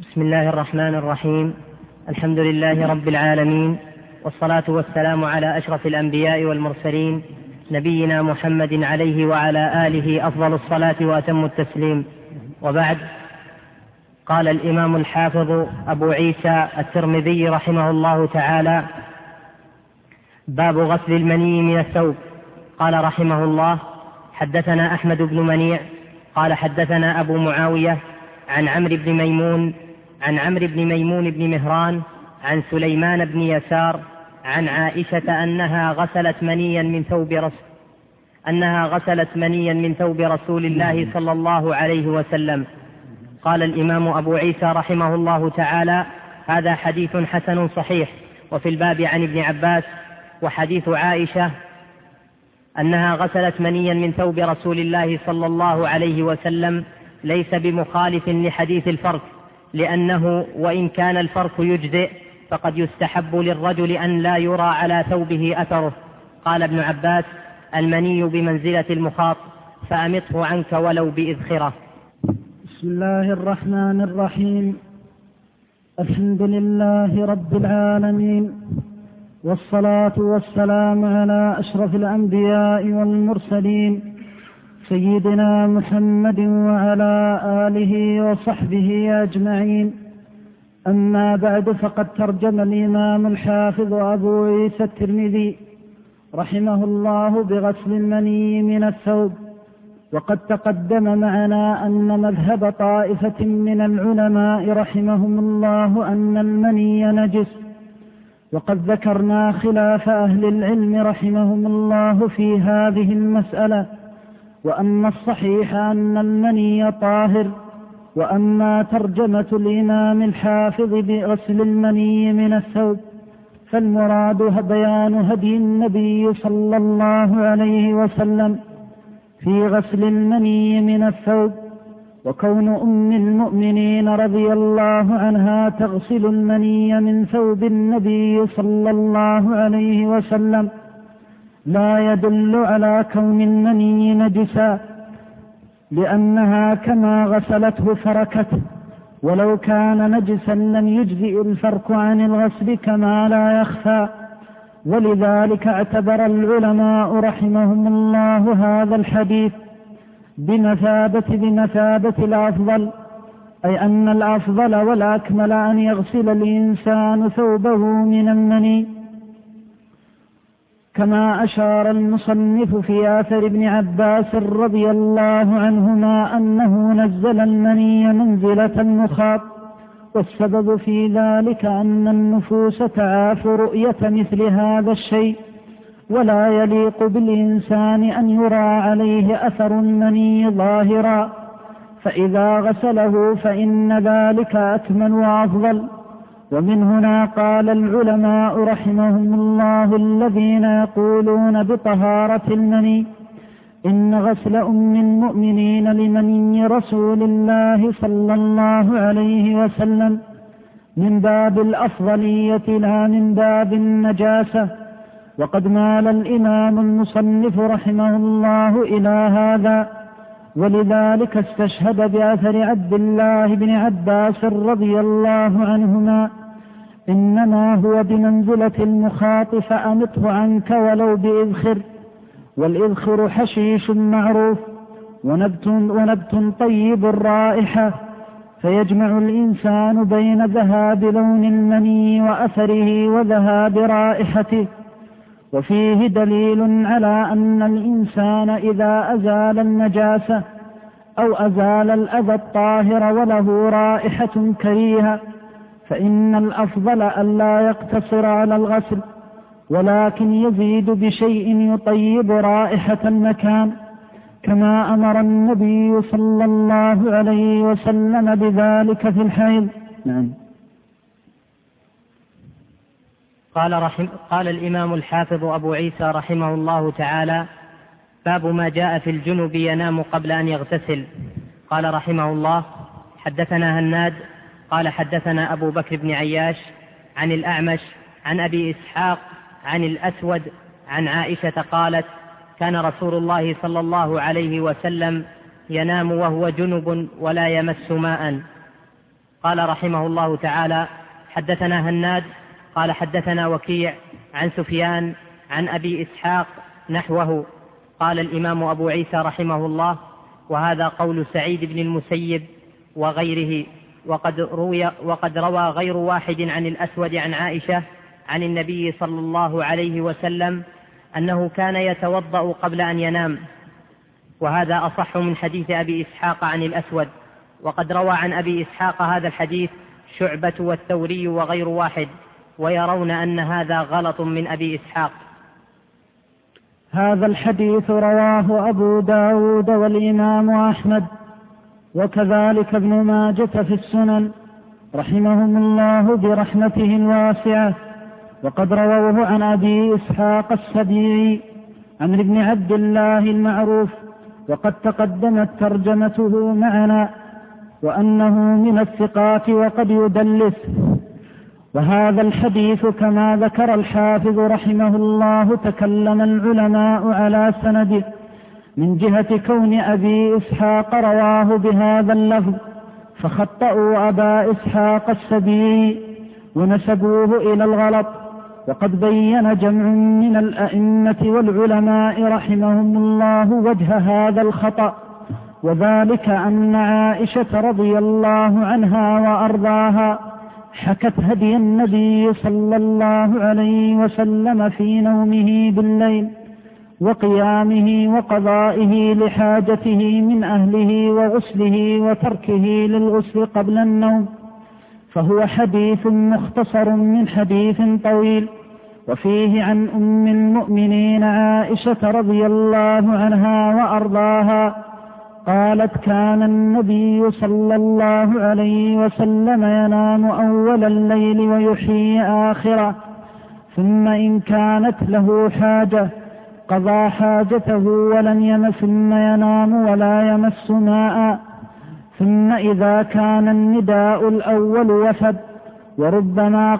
بسم الله الرحمن الرحيم. الحمد لله رب العالمين، والصلاة والسلام على أشرف الأنبياء والمرسلين، نبينا محمد عليه وعلى آله أفضل الصلاة وأتم التسليم، وبعد. قال الإمام الحافظ أبو عيسى الترمذي رحمه الله تعالى: باب غسل المني من الثوب. قال رحمه الله: حدثنا أحمد بن منيع قال حدثنا أبو معاوية عن عمرو بن ميمون بن مهران عن سليمان بن يسار عن عائشة أنها غسلت منيا من ثوب رسول الله صلى الله عليه وسلم. قال الإمام أبو عيسى رحمه الله تعالى: هذا حديث حسن صحيح. وفي الباب عن ابن عباس وحديث عائشة أنها غسلت منيا من ثوب رسول الله صلى الله عليه وسلم ليس بمخالف لحديث الفرك، لأنه وإن كان الفرك يجزئ فقد يستحب للرجل أن لا يرى على ثوبه أثره. قال ابن عباس: المني بمنزلة المخاط، فأمطه عنك ولو بإذخرة. بسم الله الرحمن الرحيم. الحمد لله رب العالمين، والصلاة والسلام على أشرف الأنبياء والمرسلين، سيدنا محمد وعلى آله وصحبه أجمعين. أما بعد، فقد ترجم الإمام الحافظ أبو عيسى الترمذي رحمه الله بغسل المني من الثوب. وقد تقدم معنا أن مذهب طائفة من العلماء رحمهم الله أن المني نجس، وقد ذكرنا خلاف أهل العلم رحمهم الله في هذه المسألة، وأن الصحيح أن المني طاهر. وأما ترجمة الإمام الحافظ بغسل المني من الثوب فالمراد بيان هدي النبي صلى الله عليه وسلم في غسل المني من الثوب، وكون أم المؤمنين رضي الله عنها تغسل المني من ثوب النبي صلى الله عليه وسلم لا يدل على كون المني نجسا، لأنها كما غسلته فركته، ولو كان نجسا لم يجزئ الفرك عن الغسل كما لا يخفى. ولذلك اعتبر العلماء رحمهم الله هذا الحديث بمثابة الأفضل، أي أن الأفضل والأكمل أن يغسل الإنسان ثوبه من المني، كما أشار المصنف في آثر ابن عباس رضي الله عنهما أنه نزل المني منزلة المخاط. والسبب في ذلك أن النفوس تعاف رؤية مثل هذا الشيء، ولا يليق بالإنسان أن يرى عليه أثر المني ظاهرا، فإذا غسله فإن ذلك أكمل وأفضل. ومن هنا قال العلماء رحمهم الله الذين يقولون بطهارة المني إن غسل أم المؤمنين لمني رسول الله صلى الله عليه وسلم من باب الأفضلية لا من باب النجاسة. وقد مال الإمام المصنف رحمه الله إلى هذا، ولذلك استشهد بأثر عبد الله بن عباس رضي الله عنهما: إنما هو بمنزلة المخاط فأمطه عنك ولو بإذخر. والإذخر حشيش معروف ونبت طيب الرائحة، فيجمع الإنسان بين ذهاب لون المني وأثره وذهاب رائحته. وفيه دليل على أن الإنسان إذا أزال النجاسة أو أزال الأذى الطاهر وله رائحة كريهة فإن الأفضل ألا يقتصر على الغسل، ولكن يزيد بشيء يطيب رائحة المكان، كما أمر النبي صلى الله عليه وسلم بذلك في الحيض. نعم. قال الإمام الحافظ أبو عيسى رحمه الله تعالى: باب ما جاء في الجنب ينام قبل أن يغتسل. قال رحمه الله: حدثنا هناد قال حدثنا أبو بكر بن عياش عن الأعمش عن أبي إسحاق عن الأسود عن عائشة قالت: كان رسول الله صلى الله عليه وسلم ينام وهو جنب ولا يمس ماء. قال رحمه الله تعالى: حدثنا هناد قال حدثنا وكيع عن سفيان عن أبي إسحاق نحوه. قال الإمام أبو عيسى رحمه الله: وهذا قول سعيد بن المسيب وغيره، وقد روى غير واحد عن الأسود عن عائشة عن النبي صلى الله عليه وسلم أنه كان يتوضأ قبل أن ينام، وهذا أصح من حديث أبي إسحاق عن الأسود. وقد روى عن أبي إسحاق هذا الحديث شعبة والثوري وغير واحد، ويرون أن هذا غلط من أبي إسحاق. هذا الحديث رواه أبو داود والإمام أحمد وكذلك ابن ماجة في السنن رحمهم الله برحمته الواسعة، وقد رووه عن أبي إسحاق السبيعي عمرو بن عبد الله المعروف، وقد تقدمت ترجمته معنا، وأنه من الثقات وقد يدلس. وهذا الحديث كما ذكر الحافظ رحمه الله تكلم العلماء على سنده من جهة كون أبي إسحاق رواه بهذا اللفظ، فخطأوا أبا إسحاق السبيعي ونسبوه إلى الغلط. وقد بين جمع من الأئمة والعلماء رحمهم الله وجه هذا الخطأ، وذلك أن عائشة رضي الله عنها وأرضاها حكت هدي النبي صلى الله عليه وسلم في نومه بالليل وقيامه وقضائه لحاجته من أهله وغسله وتركه للغسل قبل النوم، فهو حديث مختصر من حديث طويل. وفيه عن أم المؤمنين عائشة رضي الله عنها وأرضاها قالت: كان النبي صلى الله عليه وسلم ينام أول الليل ويحيي آخره، ثم إن كانت له حاجة قضى حاجته ولم يمس، ثم ينام ولا يمس ماء، ثم إذا كان النداء الأول وفد، وربما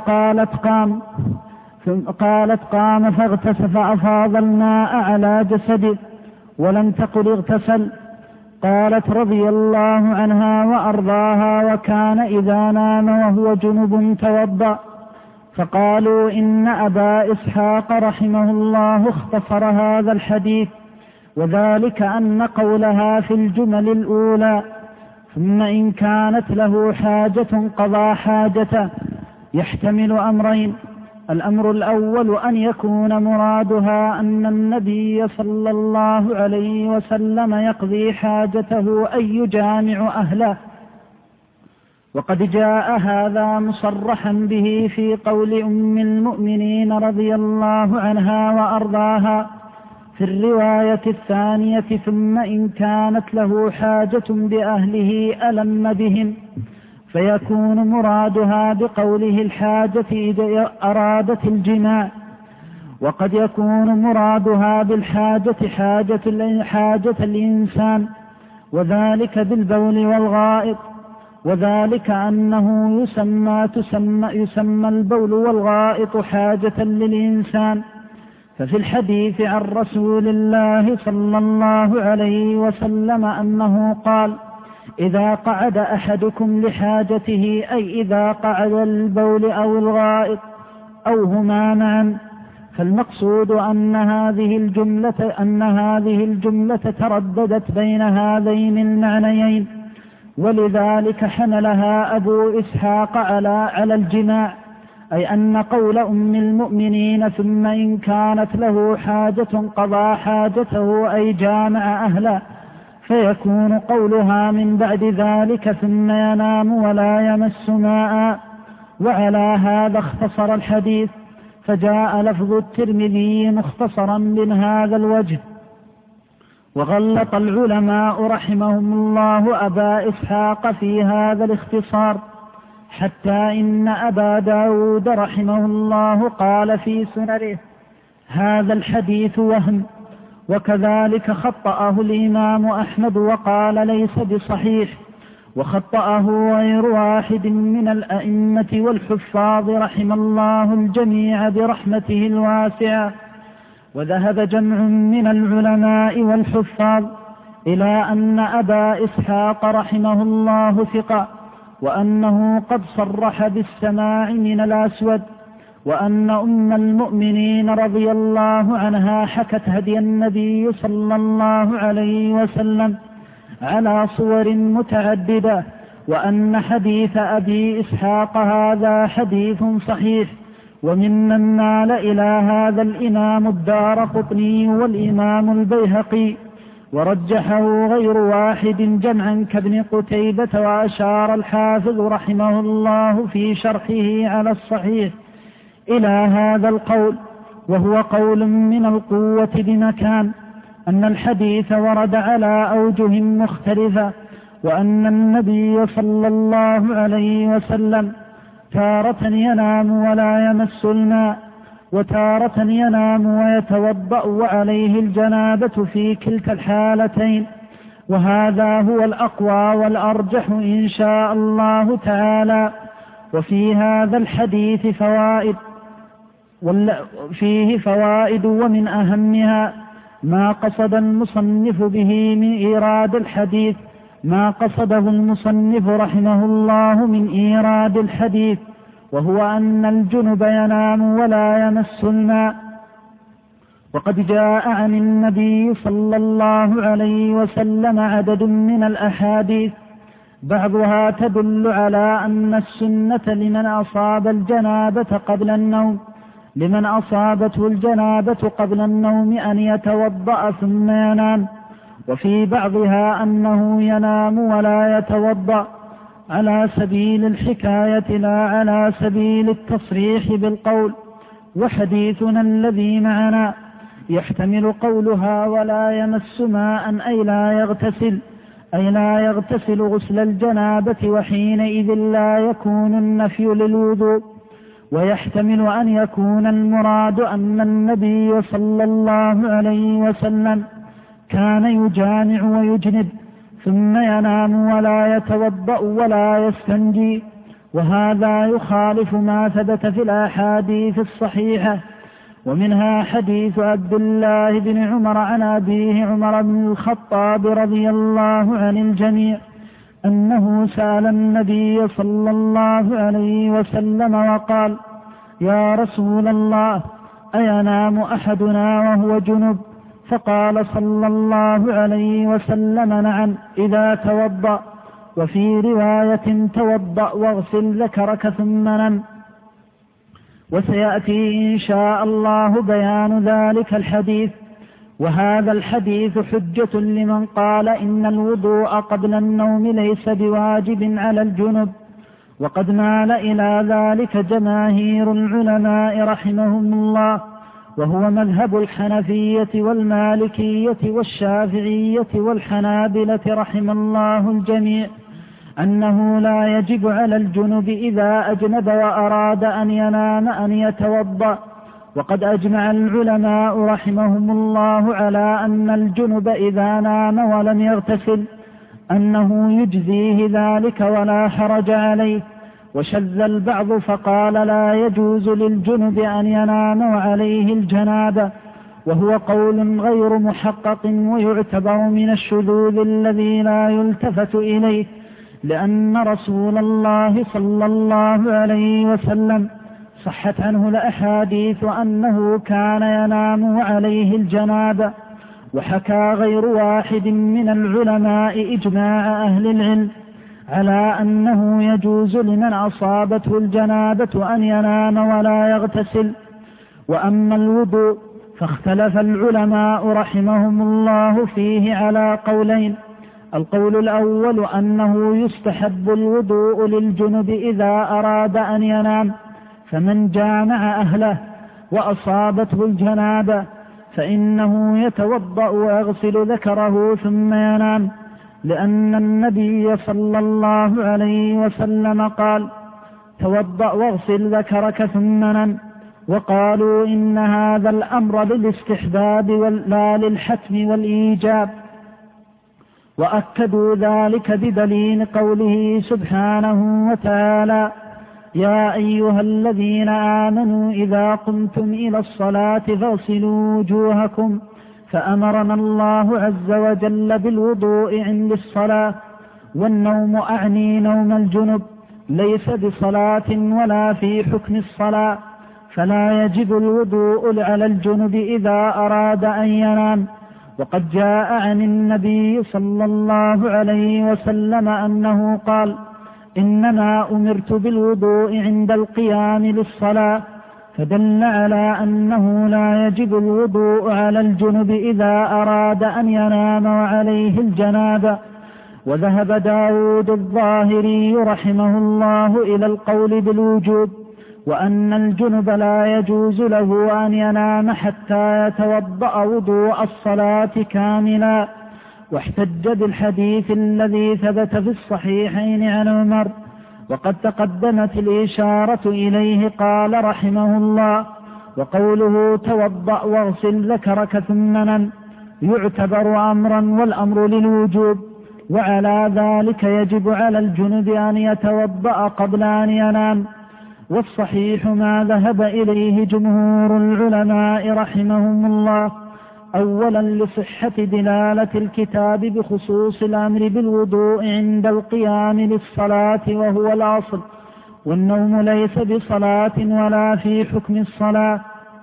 قالت قام فاغتسل فأفاض الماء على جسده، ولم تقل اغتسل. قالت رضي الله عنها وأرضاها: وكان إذا نام وهو جنب توضأ. فقالوا إن أبا إسحاق رحمه الله اختصر هذا الحديث، وذلك أن قولها في الجمل الأولى ثم إن كانت له حاجة قضى حاجته يحتمل أمرين: الأمر الأول أن يكون مرادها أن النبي صلى الله عليه وسلم يقضي حاجته أي يجامع أهله، وقد جاء هذا مصرحا به في قول أم المؤمنين رضي الله عنها وأرضاها في الرواية الثانية: ثم إن كانت له حاجة بأهله ألم بهم، فيكون مرادها بقوله الحاجة إذا أرادت الجماع، وقد يكون مرادها بالحاجة حاجة الإنسان، وذلك بالبول والغائط، وذلك أنه يسمى البول والغائط حاجة للإنسان. ففي الحديث عن رسول الله صلى الله عليه وسلم أنه قال: إذا قعد أحدكم لحاجته، أي إذا قعد البول أو الغائط أو هما معا. فالمقصود أن هذه الجملة ترددت بين هذين المعنيين، ولذلك حملها أبو إسحاق على الجماع، أي أن قول أم المؤمنين ثم إن كانت له حاجة قضى حاجته أي جامع أهله، فيكون قولها من بعد ذلك ثم ينام ولا يمس ماء. وعلى هذا اختصر الحديث، فجاء لفظ الترمذي مختصرا من هذا الوجه. وغلط العلماء رحمهم الله أبا إسحاق في هذا الاختصار، حتى إن أبا داود رحمه الله قال في سننه: هذا الحديث وهم. وكذلك خطأه الإمام أحمد وقال ليس بصحيح، وخطأه غير واحد من الأئمة والحفاظ رحم الله الجميع برحمته الواسعة. وذهب جمع من العلماء والحفاظ إلى أن أبا إسحاق رحمه الله ثقة، وأنه قد صرح بالسماع من الأسود، وأن أم المؤمنين رضي الله عنها حكت هدي النبي صلى الله عليه وسلم على صور متعددة، وأن حديث أبي إسحاق هذا حديث صحيح. وممن مال إلى هذا الإمام الدارقطني والإمام البيهقي، ورجحه غير واحد جمعا كابن قتيبة. وأشار الحافظ رحمه الله في شرحه على الصحيح إلى هذا القول، وهو قول من القوة بمكان، أن الحديث ورد على أوجه مختلفة، وأن النبي صلى الله عليه وسلم تارة ينام ولا يمس الماء، وتارة ينام ويتوضأ وعليه الجنابة في كلتا الحالتين، وهذا هو الأقوى والأرجح إن شاء الله تعالى. وفي هذا الحديث فوائد ومن أهمها ما قصد المصنف به من إيراد الحديث، ما قصده المصنف رحمه الله من إيراد الحديث، وهو أن الجنب ينام ولا يمس الماء. وقد جاء عن النبي صلى الله عليه وسلم عدد من الأحاديث، بعضها تدل على أن السنة لمن أصابته الجنابة قبل النوم أن يتوضأ ثم ينام، وفي بعضها أنه ينام ولا يتوضأ، على سبيل الحكاية لا على سبيل التصريح بالقول. وحديثنا الذي معنا يحتمل قولها ولا يمس ماء أي لا يغتسل غسل الجنابة، وحينئذ لا يكون النفي للوضوء. ويحتمل أن يكون المراد أن النبي صلى الله عليه وسلم كان يجامع ويجنب ثم ينام ولا يتوضأ ولا يستنجي، وهذا يخالف ما ثبت في الأحاديث الصحيحة، ومنها حديث عبد الله بن عمر عن أبيه عمر بن الخطاب رضي الله عن الجميع أنه سأل النبي صلى الله عليه وسلم وقال: يا رسول الله، أينام أحدنا وهو جنب؟ فقال صلى الله عليه وسلم: نعم، إذا توضأ. وفي رواية: توضأ واغسل ذكرك ثم نم. وسيأتي إن شاء الله بيان ذلك الحديث. وهذا الحديث حجة لمن قال إن الوضوء قبل النوم ليس بواجب على الجنب، وقد مال إلى ذلك جماهير العلماء رحمهم الله، وهو مذهب الحنفية والمالكية والشافعية والحنابلة رحم الله الجميع، أنه لا يجب على الجنب إذا أجنب وأراد أن ينام أن يتوضأ. وقد أجمع العلماء رحمهم الله على أن الجنب إذا نام ولم يغتسل أنه يجزيه ذلك ولا حرج عليه. وشذ البعض فقال: لا يجوز للجنب أن ينام وعليه الجنابة، وهو قول غير محقق ويعتبر من الشذوذ الذي لا يلتفت إليه، لأن رسول الله صلى الله عليه وسلم صحت عنه الأحاديث أنه كان ينام وعليه الجنابة. وحكى غير واحد من العلماء إجماع أهل العلم على أنه يجوز لمن أصابته الجنابة أن ينام ولا يغتسل. وأما الوضوء فاختلف العلماء رحمهم الله فيه على قولين: القول الأول أنه يستحب الوضوء للجنب إذا أراد أن ينام، فمن جامع أهله وأصابته الجنابة فإنه يتوضأ ويغسل ذكره ثم ينام، لأن النبي صلى الله عليه وسلم قال: توضأ واغسل ذكرك ثم نم. وقالوا إن هذا الأمر للاستحباب لا للحتم والإيجاب، وأكدوا ذلك بدليل قوله سبحانه وتعالى: يا أيها الذين آمنوا إذا قمتم إلى الصلاة فاغسلوا وجوهكم، فأمرنا الله عز وجل بالوضوء عند الصلاة. والنوم أعني نوم الجنب، ليس بصلاة ولا في حكم الصلاة، فلا يجب الوضوء على الجنب إذا أراد أن ينام. وقد جاء عن النبي صلى الله عليه وسلم أنه قال: إنما أمرت بالوضوء عند القيام للصلاة، فدل على أنه لا يجب الوضوء على الجنب إذا أراد أن ينام وعليه الجنابة. وذهب داود الظاهري رحمه الله إلى القول بالوجوب، وأن الجنب لا يجوز له أن ينام حتى يتوضأ وضوء الصلاة كاملا، واحتج بالحديث الذي ثبت في الصحيحين عن عمر، وقد تقدمت الإشارة إليه. قال رحمه الله: وقوله توضأ واغسل ذكرك ثم نم يعتبر أمرا، والأمر للوجوب، وعلى ذلك يجب على الجنب أن يتوضأ قبل أن ينام. والصحيح ما ذهب إليه جمهور العلماء رحمهم الله، أولا لصحة دلالة الكتاب بخصوص الأمر بالوضوء عند القيام للصلاة وهو الأصل، والنوم ليس بصلاة ولا في حكم الصلاة.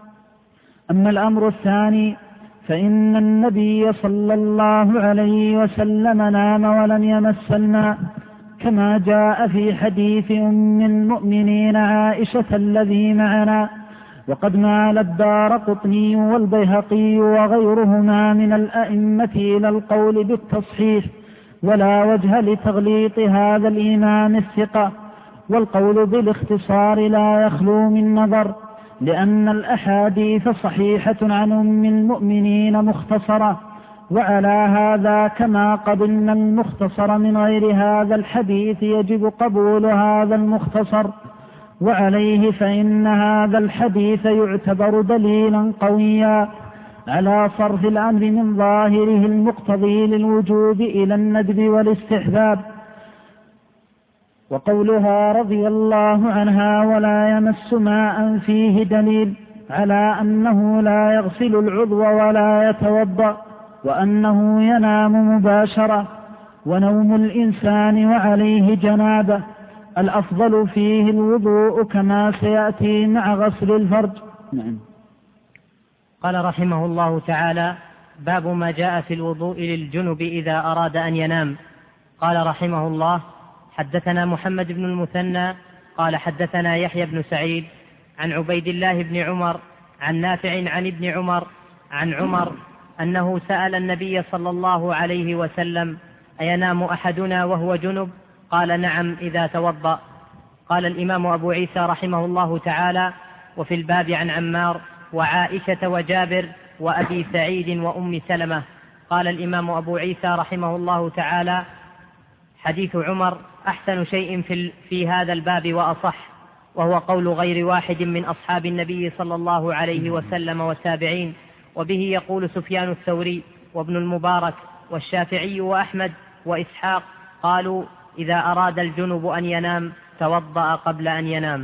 أما الأمر الثاني فإن النبي صلى الله عليه وسلم نام ولم يمس الماء، كما جاء في حديث أم المؤمنين عائشة الذي معنا. وقد مال الدارقطني والبيهقي وغيرهما من الأئمة إلى القول بالتصحيح، ولا وجه لتغليط هذا الإمام الثقة. والقول بالاختصار لا يخلو من نظر، لأن الأحاديث صحيحة عن أم المؤمنين مختصرة، وعلى هذا كما قبلنا المختصر من غير هذا الحديث يجب قبول هذا المختصر، وعليه فإن هذا الحديث يعتبر دليلا قويا على صرف الأمر من ظاهره المقتضي للوجوب إلى الندب والاستحباب. وقولها رضي الله عنها ولا يمس ماء فيه دليل على أنه لا يغسل العضو ولا يتوضأ، وأنه ينام مباشرة. ونوم الإنسان وعليه جنابة الأفضل فيه الوضوء كما سيأتي مع غسل الفرج. نعم. قال رحمه الله تعالى: باب ما جاء في الوضوء للجنب إذا أراد أن ينام. قال رحمه الله: حدثنا محمد بن المثنى قال حدثنا يحيى بن سعيد عن عبيد الله بن عمر عن نافع عن ابن عمر عن عمر أنه سأل النبي صلى الله عليه وسلم: أينام أحدنا وهو جنب؟ قال: نعم إذا توضأ. قال الإمام أبو عيسى رحمه الله تعالى: وفي الباب عن عمار وعائشة وجابر وأبي سعيد وأم سلمة. قال الإمام أبو عيسى رحمه الله تعالى: حديث عمر أحسن شيء في هذا الباب وأصح، وهو قول غير واحد من أصحاب النبي صلى الله عليه وسلم والتابعين، وبه يقول سفيان الثوري وابن المبارك والشافعي وأحمد وإسحاق، قالوا: إذا أراد الجنب أن ينام توضأ قبل أن ينام.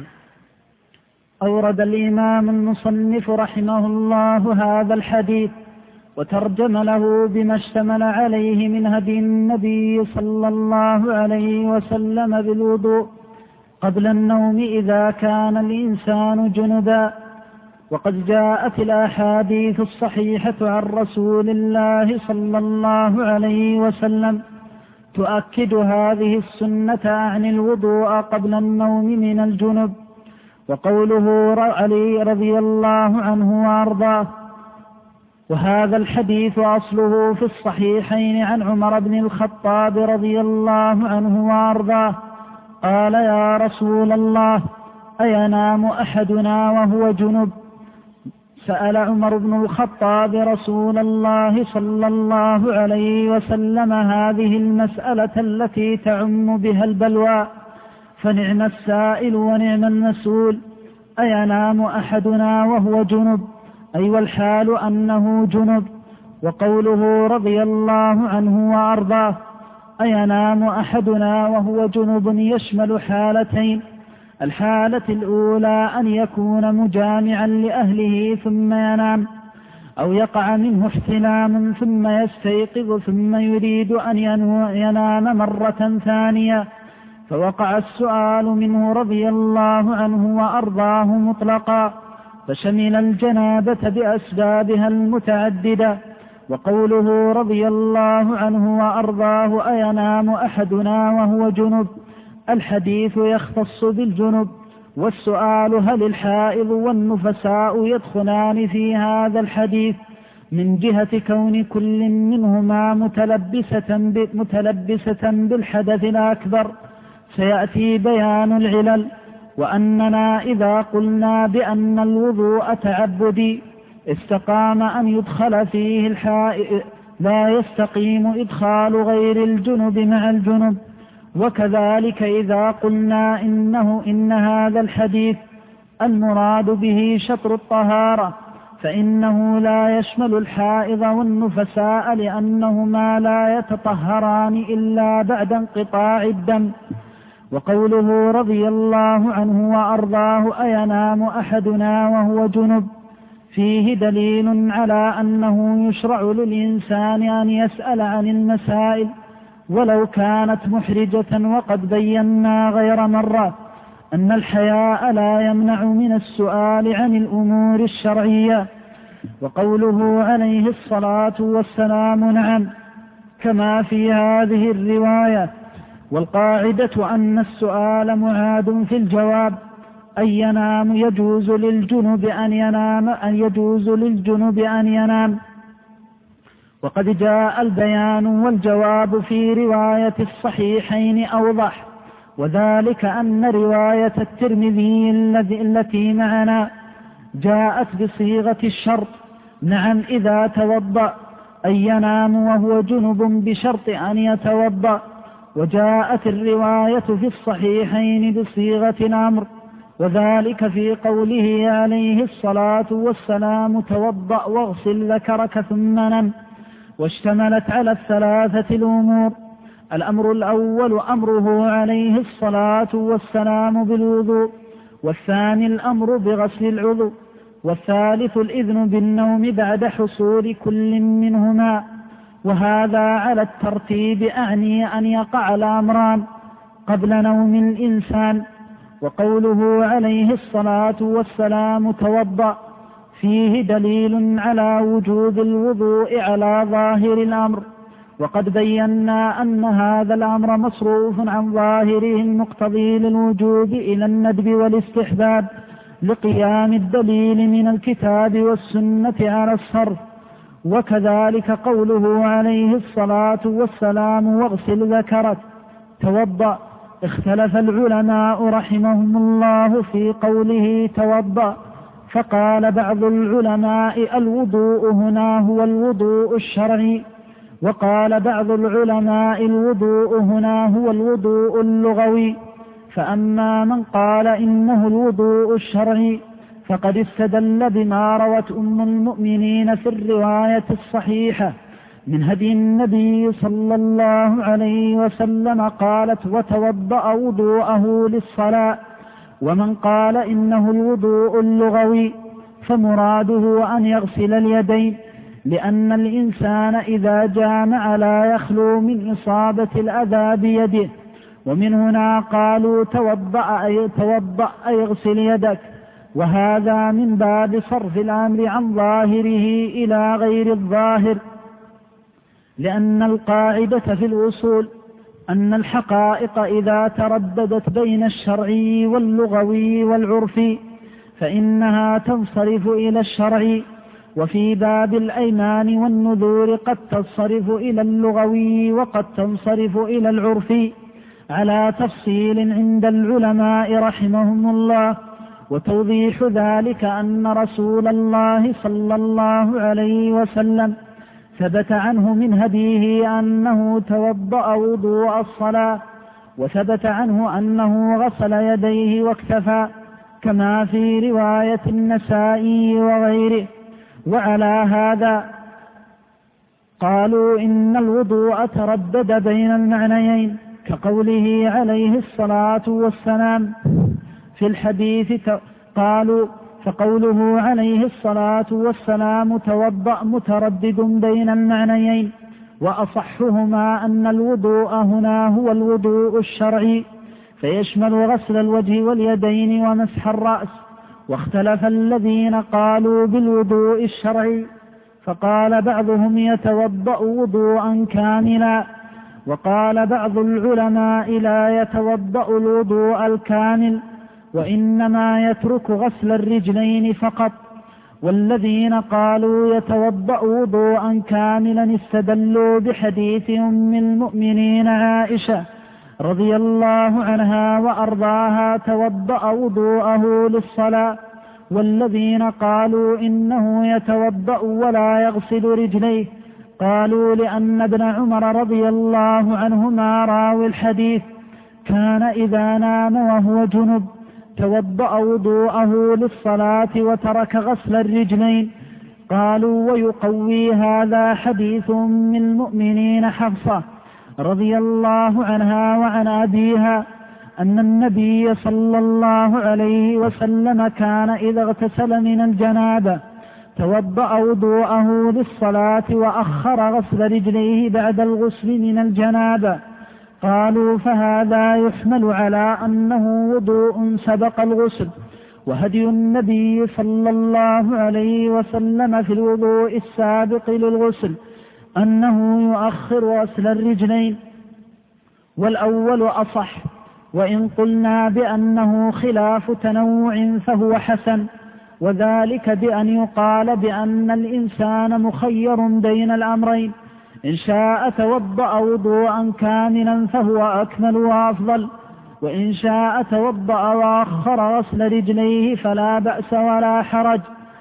أورد الإمام المصنف رحمه الله هذا الحديث وترجم له بما اشتمل عليه من هدي النبي صلى الله عليه وسلم بالوضوء قبل النوم إذا كان الإنسان جنبا. وقد جاءت الأحاديث الصحيحة عن رسول الله صلى الله عليه وسلم تؤكد هذه السنة عن الوضوء قبل النوم من الجنب. وقوله علي رضي الله عنه وأرضاه، وهذا الحديث أصله في الصحيحين عن عمر بن الخطاب رضي الله عنه وأرضاه قال: يا رسول الله، أينام أحدنا وهو جنب؟ سأل عمر بن الخطاب رسول الله صلى الله عليه وسلم هذه المسألة التي تعم بها البلوى، فنعم السائل ونعم المسؤول. أينام أحدنا وهو جنب؟ أي والحال أنه جنب. وقوله رضي الله عنه وأرضاه أينام أحدنا وهو جنب يشمل حالتين: الحالة الأولى أن يكون مجامعا لأهله ثم ينام، أو يقع منه احتلام ثم يستيقظ ثم يريد أن ينام مرة ثانية، فوقع السؤال منه رضي الله عنه وأرضاه مطلقا، فشمل الجنابة بأسبابها المتعددة. وقوله رضي الله عنه وأرضاه أينام أحدنا وهو جنب، الحديث يختص بالجنب. والسؤال هل الحائض والنفساء يدخلان في هذا الحديث من جهة كون كل منهما متلبسة بالحدث الأكبر، سيأتي بيان العلل. وأننا إذا قلنا بأن الوضوء تعبدي استقام أن يدخل فيه الحائض، لا يستقيم إدخال غير الجنب مع الجنب. وكذلك إذا قلنا إن هذا الحديث المراد به شطر الطهارة، فإنه لا يشمل الحائض والنفساء، لأنهما لا يتطهران إلا بعد انقطاع الدم. وقوله رضي الله عنه وأرضاه أينام أحدنا وهو جنب، فيه دليل على أنه يشرع للإنسان أن يسأل عن المسائل ولو كانت محرجة. وقد بينا غير مرة أن الحياء لا يمنع من السؤال عن الأمور الشرعية. وقوله عليه الصلاة والسلام نعم، كما في هذه الرواية. والقاعدة أن السؤال معاد في الجواب، أي ينام يجوز للجنب أن ينام. وقد جاء البيان والجواب في رواية الصحيحين أوضح، وذلك أن رواية الترمذي التي معنا جاءت بصيغة الشرط، نعم إذا توضأ، أي ينام وهو جنب بشرط أن يتوضأ. وجاءت الرواية في الصحيحين بصيغة الأمر، وذلك في قوله عليه الصلاة والسلام توضأ واغسل ذكرك ثم نم. واشتملت على الثلاثة الأمور: الأمر الأول أمره عليه الصلاة والسلام بالوضوء، والثاني الأمر بغسل العضو، والثالث الإذن بالنوم بعد حصول كل منهما. وهذا على الترتيب، أعني أن يقع الأمران قبل نوم الإنسان. وقوله عليه الصلاة والسلام توضأ فيه دليل على وجوب الوضوء على ظاهر الأمر، وقد بينا أن هذا الأمر مصروف عن ظاهره المقتضي للوجوب إلى الندب والاستحباب، لقيام الدليل من الكتاب والسنة على الصرف. وكذلك قوله عليه الصلاة والسلام واغسل ذكرك توضأ، اختلف العلماء رحمهم الله في قوله توضأ، فقال بعض العلماء الوضوء هنا هو الوضوء الشرعي، وقال بعض العلماء الوضوء هنا هو الوضوء اللغوي. فأما من قال إنه الوضوء الشرعي فقد استدل بما روت أم المؤمنين في الرواية الصحيحة من هدي النبي صلى الله عليه وسلم، قالت وتوضأ وضوءه للصلاة. ومن قال إنه الوضوء اللغوي فمراده أن يغسل اليدين، لأن الإنسان إذا جامع لا يخلو من إصابة الأذى بيده. ومن هنا قالوا توضأ أي اغسل يدك، وهذا من باب صرف الأمر عن ظاهره إلى غير الظاهر، لأن القاعدة في الوصول أن الحقائق إذا ترددت بين الشرعي واللغوي والعرفي فإنها تنصرف إلى الشرعي. وفي باب الأيمان والنذور قد تنصرف إلى اللغوي وقد تنصرف إلى العرفي على تفصيل عند العلماء رحمهم الله. وتوضيح ذلك أن رسول الله صلى الله عليه وسلم ثبت عنه من هديه أنه توضأ وضوء الصلاة، وثبت عنه أنه غسل يديه واكتفى، كما في رواية النسائي وغيره. وعلى هذا قالوا إن الوضوء تردد بين المعنيين، كقوله عليه الصلاة والسلام في الحديث قالوا فقوله عليه الصلاة والسلام توضأ متردد بين المعنيين، وأصحهما أن الوضوء هنا هو الوضوء الشرعي، فيشمل غسل الوجه واليدين ومسح الرأس. واختلف الذين قالوا بالوضوء الشرعي، فقال بعضهم يتوضأ وضوءا كاملا، وقال بعض العلماء لا يتوضأ الوضوء الكامل وإنما يترك غسل الرجلين فقط. والذين قالوا يتوضأ وضوءا كاملا استدلوا بحديث أم المؤمنين عائشة رضي الله عنها وأرضاها توضأ وضوءه للصلاة. والذين قالوا إنه يتوضأ ولا يغسل رجليه قالوا لأن ابن عمر رضي الله عنهما راوي الحديث كان إذا نام وهو جنب توضأ وضوءه للصلاة وترك غسل الرجلين. قالوا ويقوي هذا حديث أم المؤمنين حفصة رضي الله عنها وعن أبيها أن النبي صلى الله عليه وسلم كان إذا اغتسل من الجنابة توضأ وضوءه للصلاة وأخر غسل رجليه بعد الغسل من الجنابة. قالوا فهذا يحمل على أنه وضوء سبق الغسل، وهدي النبي صلى الله عليه وسلم في الوضوء السابق للغسل أنه يؤخر غسل الرجلين، والأول أصح. وإن قلنا بأنه خلاف تنوع فهو حسن، وذلك بأن يقال بأن الإنسان مخير بين الأمرين، إن شاء توضأ وضوءا كاملا فهو أكمل وأفضل، وإن شاء توضأ وأخر غسل رجليه فلا بأس ولا حرج.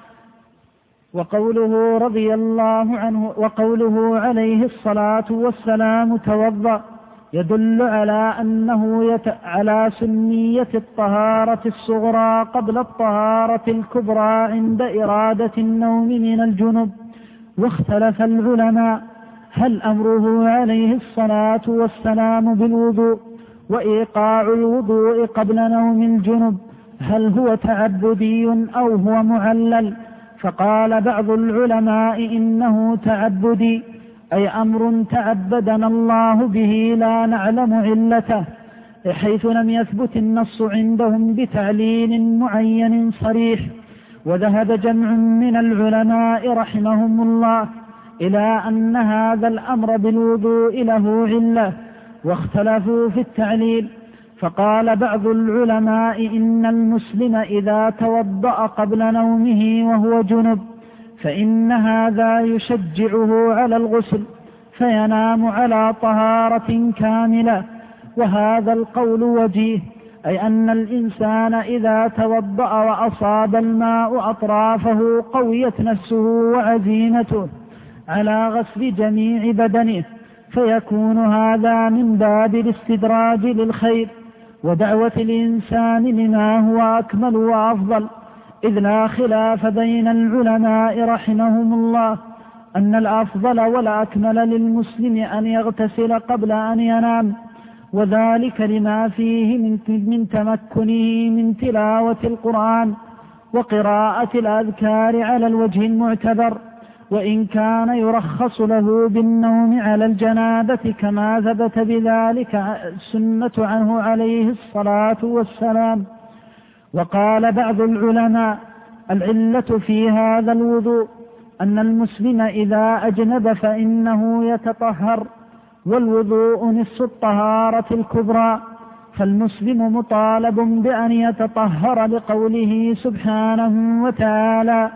وقوله رضي الله عنه وقوله عليه الصلاة والسلام توضأ يدل على أنه على سنية الطهارة الصغرى قبل الطهارة الكبرى عند إرادة النوم من الجنب. واختلف العلماء هل أمره عليه الصلاة والسلام بالوضوء وإيقاع الوضوء قبل نوم الجنب هل هو تعبدي أو هو معلل؟ فقال بعض العلماء إنه تعبدي، أي أمر تعبدنا الله به لا نعلم علته، حيث لم يثبت النص عندهم بتعليل معين صريح. وذهب جمع من العلماء رحمهم الله إلى أن هذا الأمر بالوضوء له علة، واختلفوا في التعليل. فقال بعض العلماء إن المسلم إذا توضأ قبل نومه وهو جنب فإن هذا يشجعه على الغسل فينام على طهارة كاملة، وهذا القول وجيه، أي أن الإنسان إذا توضأ وأصاب الماء أطرافه قويت نفسه وعزيمته على غسل جميع بدنه، فيكون هذا من باب الاستدراج للخير ودعوة الإنسان لما هو أكمل وأفضل، إذ لا خلاف بين العلماء رحمهم الله أن الأفضل والأكمل للمسلم أن يغتسل قبل أن ينام، وذلك لما فيه من تمكنه من تلاوة القرآن وقراءة الأذكار على الوجه المعتبر، وإن كان يرخص له بالنوم على الجنابة كما ثبت بذلك السنة عنه عليه الصلاة والسلام. وقال بعض العلماء العلة في هذا الوضوء أن المسلم إذا أجنب فإنه يتطهر، والوضوء نصف الطهارة الكبرى، فالمسلم مطالب بأن يتطهر لقوله سبحانه وتعالى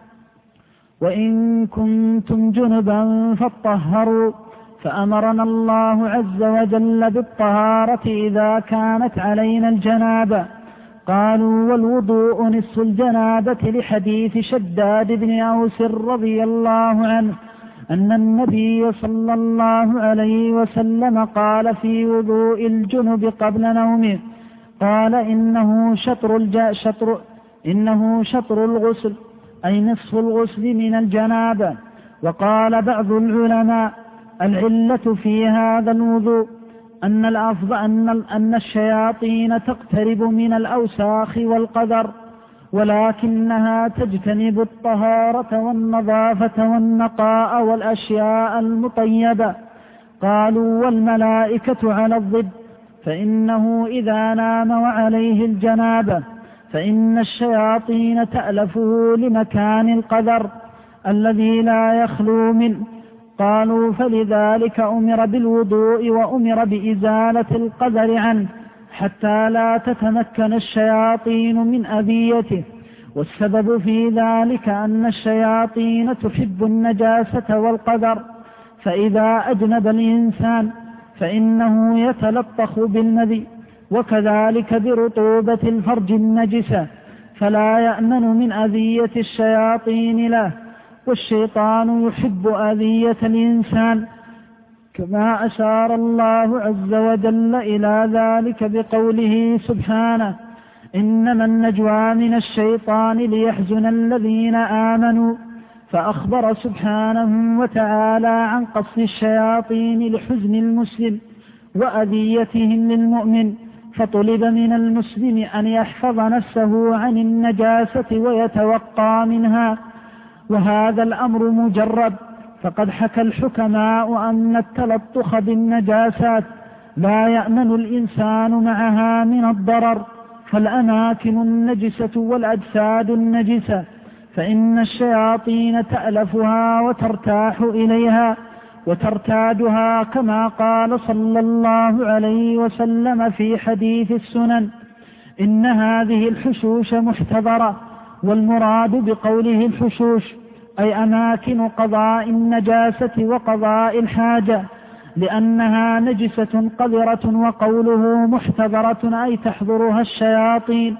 وإن كنتم جنبا فاطهروا، فأمرنا الله عز وجل بالطهارة إذا كانت علينا الجنابة. قالوا والوضوء نصف الجنابة لحديث شداد بن أوس رضي الله عنه أن النبي صلى الله عليه وسلم قال في وضوء الجنب قبل نومه قال إنه شطر الغسل، أي نصف الغسل من الجنابة. وقال بعض العلماء العلة في هذا الوضوء أن الأفضل أن الشياطين تقترب من الأوساخ والقدر، ولكنها تجتنب الطهارة والنظافة والنقاء والأشياء المطيبة. قالوا والملائكة على الضد، فإنه إذا نام وعليه الجنابة فإن الشياطين تألفه لمكان القدر الذي لا يخلو منه. قالوا فلذلك أمر بالوضوء وأمر بإزالة القدر عنه حتى لا تتمكن الشياطين من أذيته. والسبب في ذلك أن الشياطين تحب النجاسة والقدر، فإذا أجنب الإنسان فإنه يتلطخ بالمذي، وكذلك برطوبة الفرج النجسة، فلا يأمن من أذية الشياطين له. والشيطان يحب أذية الإنسان، كما أشار الله عز وجل إلى ذلك بقوله سبحانه: إنما النجوى من الشيطان ليحزن الذين آمنوا. فأخبر سبحانه وتعالى عن قصد الشياطين لحزن المسلم وأذيتهم للمؤمن، فطلب من المسلم أن يحفظ نفسه عن النجاسة ويتوقى منها، وهذا الأمر مجرب. فقد حكى الحكماء أن التلطخ بالنجاسات لا يأمن الإنسان معها من الضرر، فالأماكن النجسة والأجساد النجسة فإن الشياطين تألفها وترتاح إليها وترتادها، كما قال صلى الله عليه وسلم في حديث السنن: إن هذه الحشوش محتضرة. والمراد بقوله الحشوش أي أماكن قضاء النجاسة وقضاء الحاجة، لأنها نجسة قذرة، وقوله محتضرة أي تحضرها الشياطين.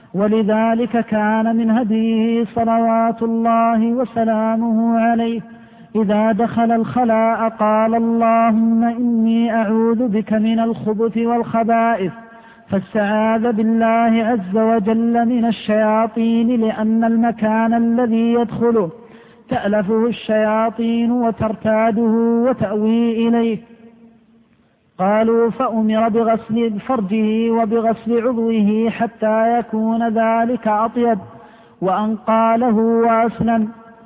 ولذلك كان من هديه صلوات الله وسلامه عليه إذا دخل الخلاء قال: اللهم إني أعوذ بك من الخبث والخبائث، فاستعاذ بالله عز وجل من الشياطين، لأن المكان الذي يدخله تألفه الشياطين وترتاده وتأوي إليه. قالوا فأمر بغسل فرجه وبغسل عضوه حتى يكون ذلك أطيب وأنقى له وأسلم.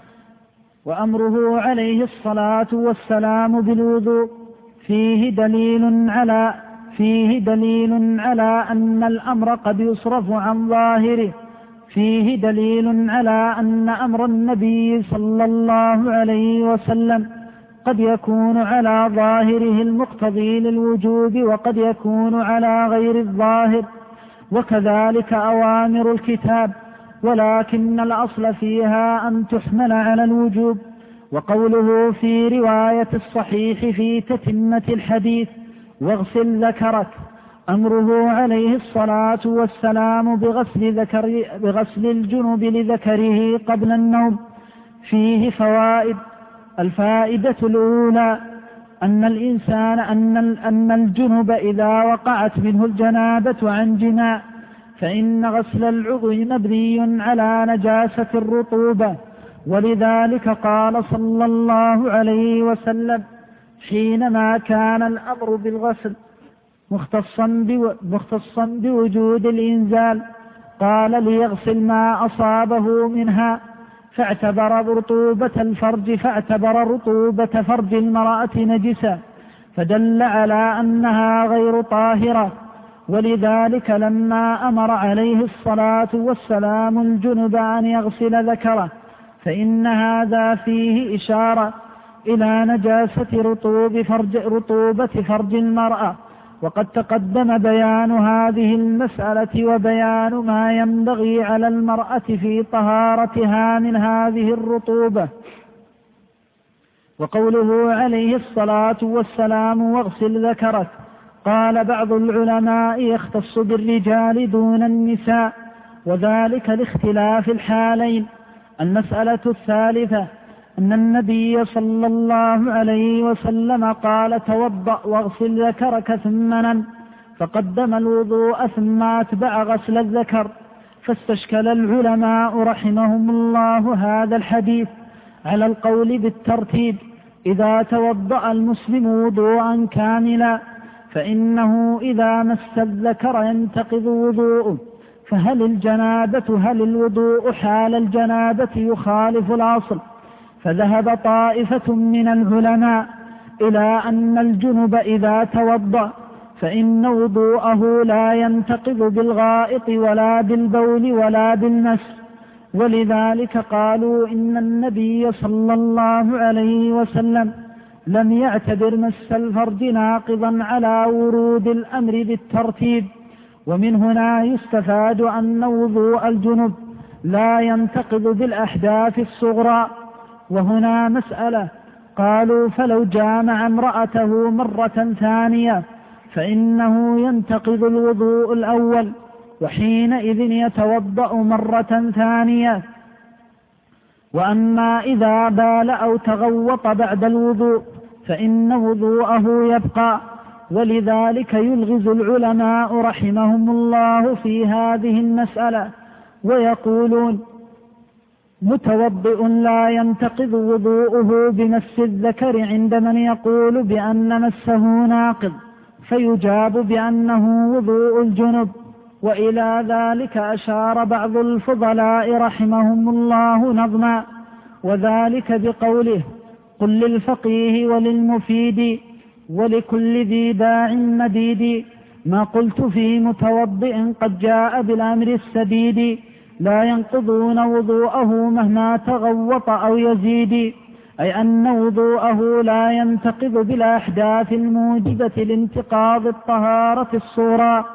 وأمره عليه الصلاة والسلام بالوضوء فيه دليل على أن الأمر قد يصرف عن ظاهره، فيه دليل على أن أمر النبي صلى الله عليه وسلم قد يكون على ظاهره المقتضي للوجوب، وقد يكون على غير الظاهر، وكذلك أوامر الكتاب، ولكن الأصل فيها أن تحمل على الوجوب. وقوله في رواية الصحيح في تتمة الحديث: واغسل ذكرك، أمره عليه الصلاة والسلام بغسل الجنب لذكره قبل النوم. فيه فوائد. الفائدة الأولى أن الجنب إذا وقعت منه الجنابة عن جماع فإن غسل العضو مبني على نجاسة الرطوبة، ولذلك قال صلى الله عليه وسلم حينما كان الأمر بالغسل مختصا بوجود الإنزال قال: ليغسل ما أصابه منها، فاعتبر رطوبة فرج المرأة نجسة، فدل على أنها غير طاهرة. ولذلك لما أمر عليه الصلاة والسلام الجنب أن يغسل ذكره فإن هذا فيه إشارة إلى نجاسة رطوبة فرج المرأة، وقد تقدم بيان هذه المسألة وبيان ما ينبغي على المرأة في طهارتها من هذه الرطوبة. وقوله عليه الصلاة والسلام: واغسل ذكرك، قال بعض العلماء: يختص بالرجال دون النساء، وذلك لاختلاف الحالين. المسألة الثالثة أن النبي صلى الله عليه وسلم قال: توضأ واغسل ذكرك ثم نم، فقدم الوضوء ثم أتبع غسل الذكر. فاستشكل العلماء رحمهم الله هذا الحديث على القول بالترتيب: إذا توضأ المسلم وضوءا كاملا فإنه إذا مس الذكر ينتقض وضوءه، فهل الوضوء حال الجنابة يخالف الأصل؟ فذهب طائفة من العلماء إلى أن الجنب إذا توضأ فإن وضوءه لا ينتقض بالغائط ولا بالبول ولا بالمس. ولذلك قالوا إن النبي صلى الله عليه وسلم لم يعتبر مس الفرج ناقضا على ورود الأمر بالترتيب. ومن هنا يستفاد أن وضوء الجنب لا ينتقض بالأحداث الصغرى. وهنا مسألة، قالوا فلو جامع امرأته مرة ثانية فإنه ينتقض الوضوء الأول، وحينئذ يتوضأ مرة ثانية. وأما إذا بال أو تغوط بعد الوضوء فإن وضوءه يبقى. ولذلك يلغز العلماء رحمهم الله في هذه المسألة ويقولون متوضئ لا ينتقض وضوءه بمس الذكر عند من يقول بأن مسه ناقض، فيجاب بأنه وضوء الجنب. وإلى ذلك أشار بعض الفضلاء رحمهم الله نظما، وذلك بقوله قل للفقيه وللمفيد ولكل ذي باع مديد ما قلت في متوضئ قد جاء بالأمر السديد لا ينقضون وضوءه مهما تغوط أو يزيد، أي أن وضوءه لا ينتقض بالأحداث الموجبة لانتقاض الطهارة الصورة.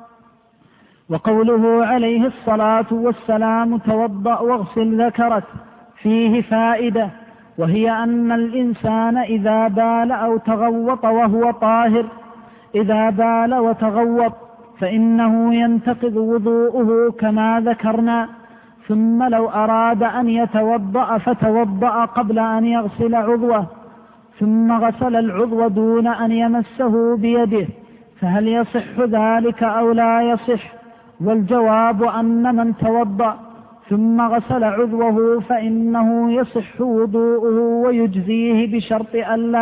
وقوله عليه الصلاة والسلام توضأ واغسل ذكرت فيه فائدة، وهي أن الإنسان إذا بال أو تغوط وهو طاهر، إذا بال وتغوط فإنه ينتقض وضوءه كما ذكرنا. ثم لو أراد أن يتوضأ فتوضأ قبل أن يغسل عضوه ثم غسل العضو دون أن يمسه بيده، فهل يصح ذلك أو لا يصح؟ والجواب أن من توضأ ثم غسل عضوه فإنه يصح وضوءه ويجزيه بشرط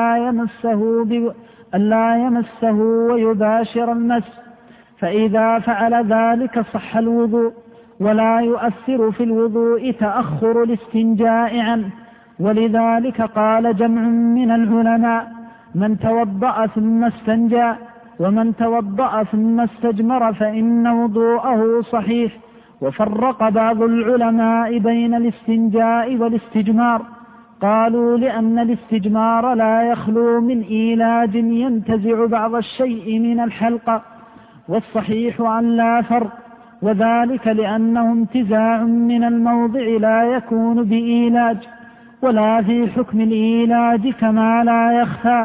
ألا يمسه ويباشر المس، فإذا فعل ذلك صح الوضوء ولا يؤثر في الوضوء تأخر الاستنجاء عنه. ولذلك قال جمع من العلماء من توضأ ثم استنجى، ومن توضأ ثم استجمر فإن وضوءه صحيح. وفرق بعض العلماء بين الاستنجاء والاستجمار، قالوا لأن الاستجمار لا يخلو من إيلاج ينتزع بعض الشيء من الحلقة، والصحيح أن لا فرق، وذلك لأنه انتزاع من الموضع لا يكون بإيلاج، ولا في حكم الإيلاج كما لا يخفى.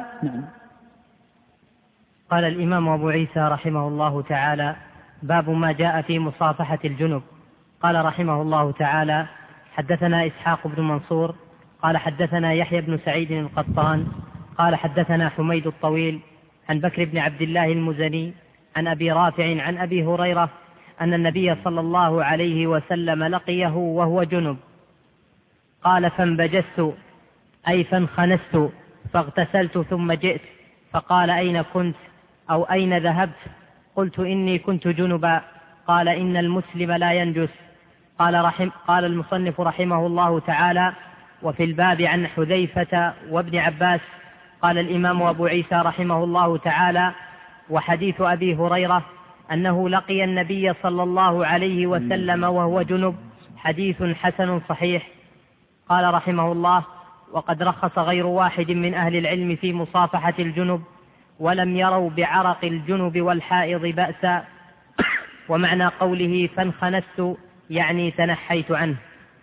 قال الإمام أبو عيسى رحمه الله تعالى: باب ما جاء في مصافحة الجنب. قال رحمه الله تعالى: حدثنا إسحاق بن منصور قال حدثنا يحيى بن سعيد القطان قال حدثنا حميد الطويل عن بكر بن عبد الله المزني عن أبي رافع عن أبي هريرة أن النبي صلى الله عليه وسلم لقيه وهو جنب، قال: فانبجست أي فانخنست فاغتسلت ثم جئت، فقال: أين كنت أو أين ذهبت؟ قلت: إني كنت جنبا. قال: إن المسلم لا ينجس. قال المصنف رحمه الله تعالى: وفي الباب عن حذيفة وابن عباس. قال الإمام أبو عيسى رحمه الله تعالى: وحديث أبي هريرة أنه لقي النبي صلى الله عليه وسلم وهو جنب حديث حسن صحيح. قال رحمه الله: وقد رخص غير واحد من أهل العلم في مصافحة الجنب، ولم يروا بعرق الجنب والحائض بأسا. ومعنى قوله فانخنست يعني تنحيت عنه.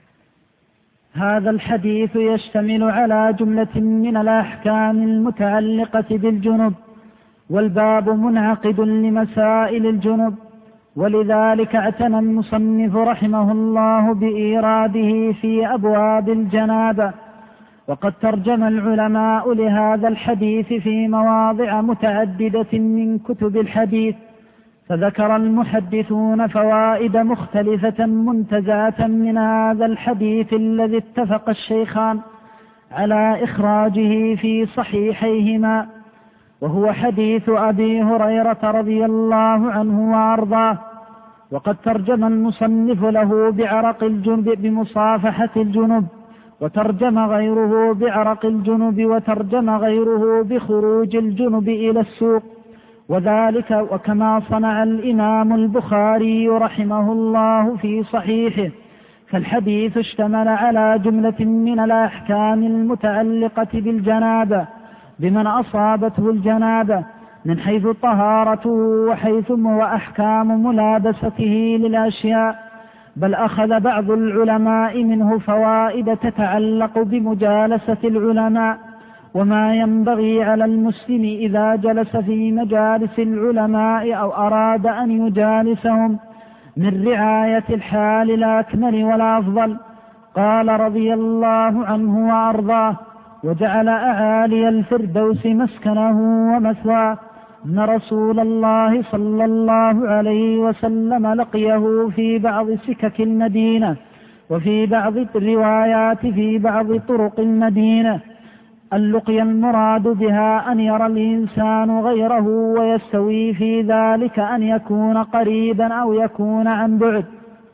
هذا الحديث يشتمل على جملة من الأحكام المتعلقة بالجنب، والباب منعقد لمسائل الجنب، ولذلك اعتنى المصنف رحمه الله بإيراده في أبواب الجنابة. وقد ترجم العلماء لهذا الحديث في مواضع متعددة من كتب الحديث، فذكر المحدثون فوائد مختلفة منتزعة من هذا الحديث الذي اتفق الشيخان على إخراجه في صحيحيهما، وهو حديث أبي هريرة رضي الله عنه وأرضاه. وقد ترجم المصنف له بعرق الجنب بمصافحة الجنب، وترجم غيره بعرق الجنب، وترجم غيره بخروج الجنب إلى السوق، وذلك وكما صنع الإمام البخاري رحمه الله في صحيحه، فالحديث اشتمل على جملة من الأحكام المتعلقة بالجنابة بمن أصابته الجنابة من حيث طهارته وحيث وأحكام ملابسته للأشياء، بل أخذ بعض العلماء منه فوائد تتعلق بمجالسة العلماء وما ينبغي على المسلم إذا جلس في مجالس العلماء أو أراد أن يجالسهم من رعاية الحال الأكمل والأفضل. قال رضي الله عنه وأرضاه: وجعل أعالي الفردوس مسكنه ومثواه، أن رسول الله صلى الله عليه وسلم لقيه في بعض سكك المدينة، وفي بعض الروايات في بعض طرق المدينة. اللقيا المراد بها أن يرى الإنسان غيره ويستوي في ذلك أن يكون قريبا أو يكون عن بعد.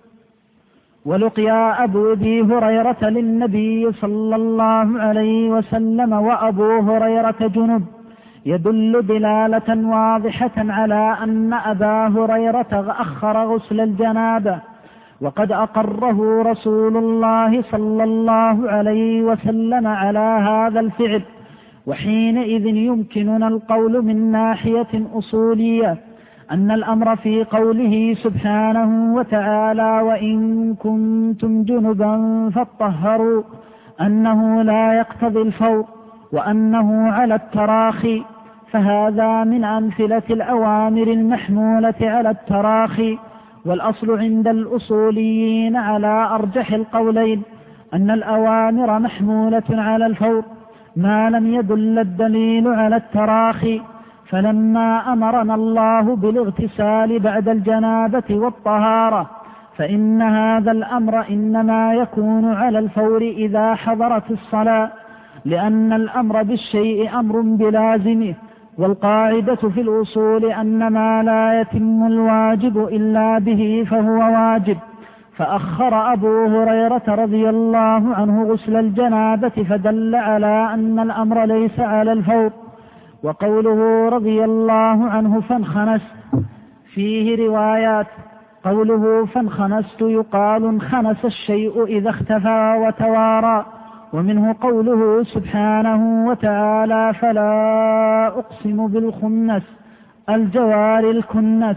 ولقيا أبو ذي هريرة للنبي صلى الله عليه وسلم وأبو هريرة جنب، يدل دلالة واضحة على أن أبا هريرة أخر غسل الجنابة، وقد أقره رسول الله صلى الله عليه وسلم على هذا الفعل. وحينئذ يمكننا القول من ناحية أصولية أن الأمر في قوله سبحانه وتعالى: وإن كنتم جنبا فاطهروا، أنه لا يقتضي الفور، وأنه على التراخي، فهذا من أمثلة الأوامر المحمولة على التراخي. والأصل عند الأصوليين على أرجح القولين أن الأوامر محمولة على الفور ما لم يدل الدليل على التراخي. فلما أمرنا الله بالاغتسال بعد الجنابة والطهارة، فإن هذا الأمر إنما يكون على الفور إذا حضرت الصلاة، لأن الأمر بالشيء أمر بلازمه. والقاعدة في الأصول أن ما لا يتم الواجب إلا به فهو واجب. فأخر أبو هريرة رضي الله عنه غسل الجنابة فدل على أن الأمر ليس على الفور. وقوله رضي الله عنه فانخنست فيه روايات. قوله فانخنست يقال انخنس الشيء إذا اختفى وتوارى، ومنه قوله سبحانه وتعالى: فلا أقسم بالخنس، الجوار الكنس،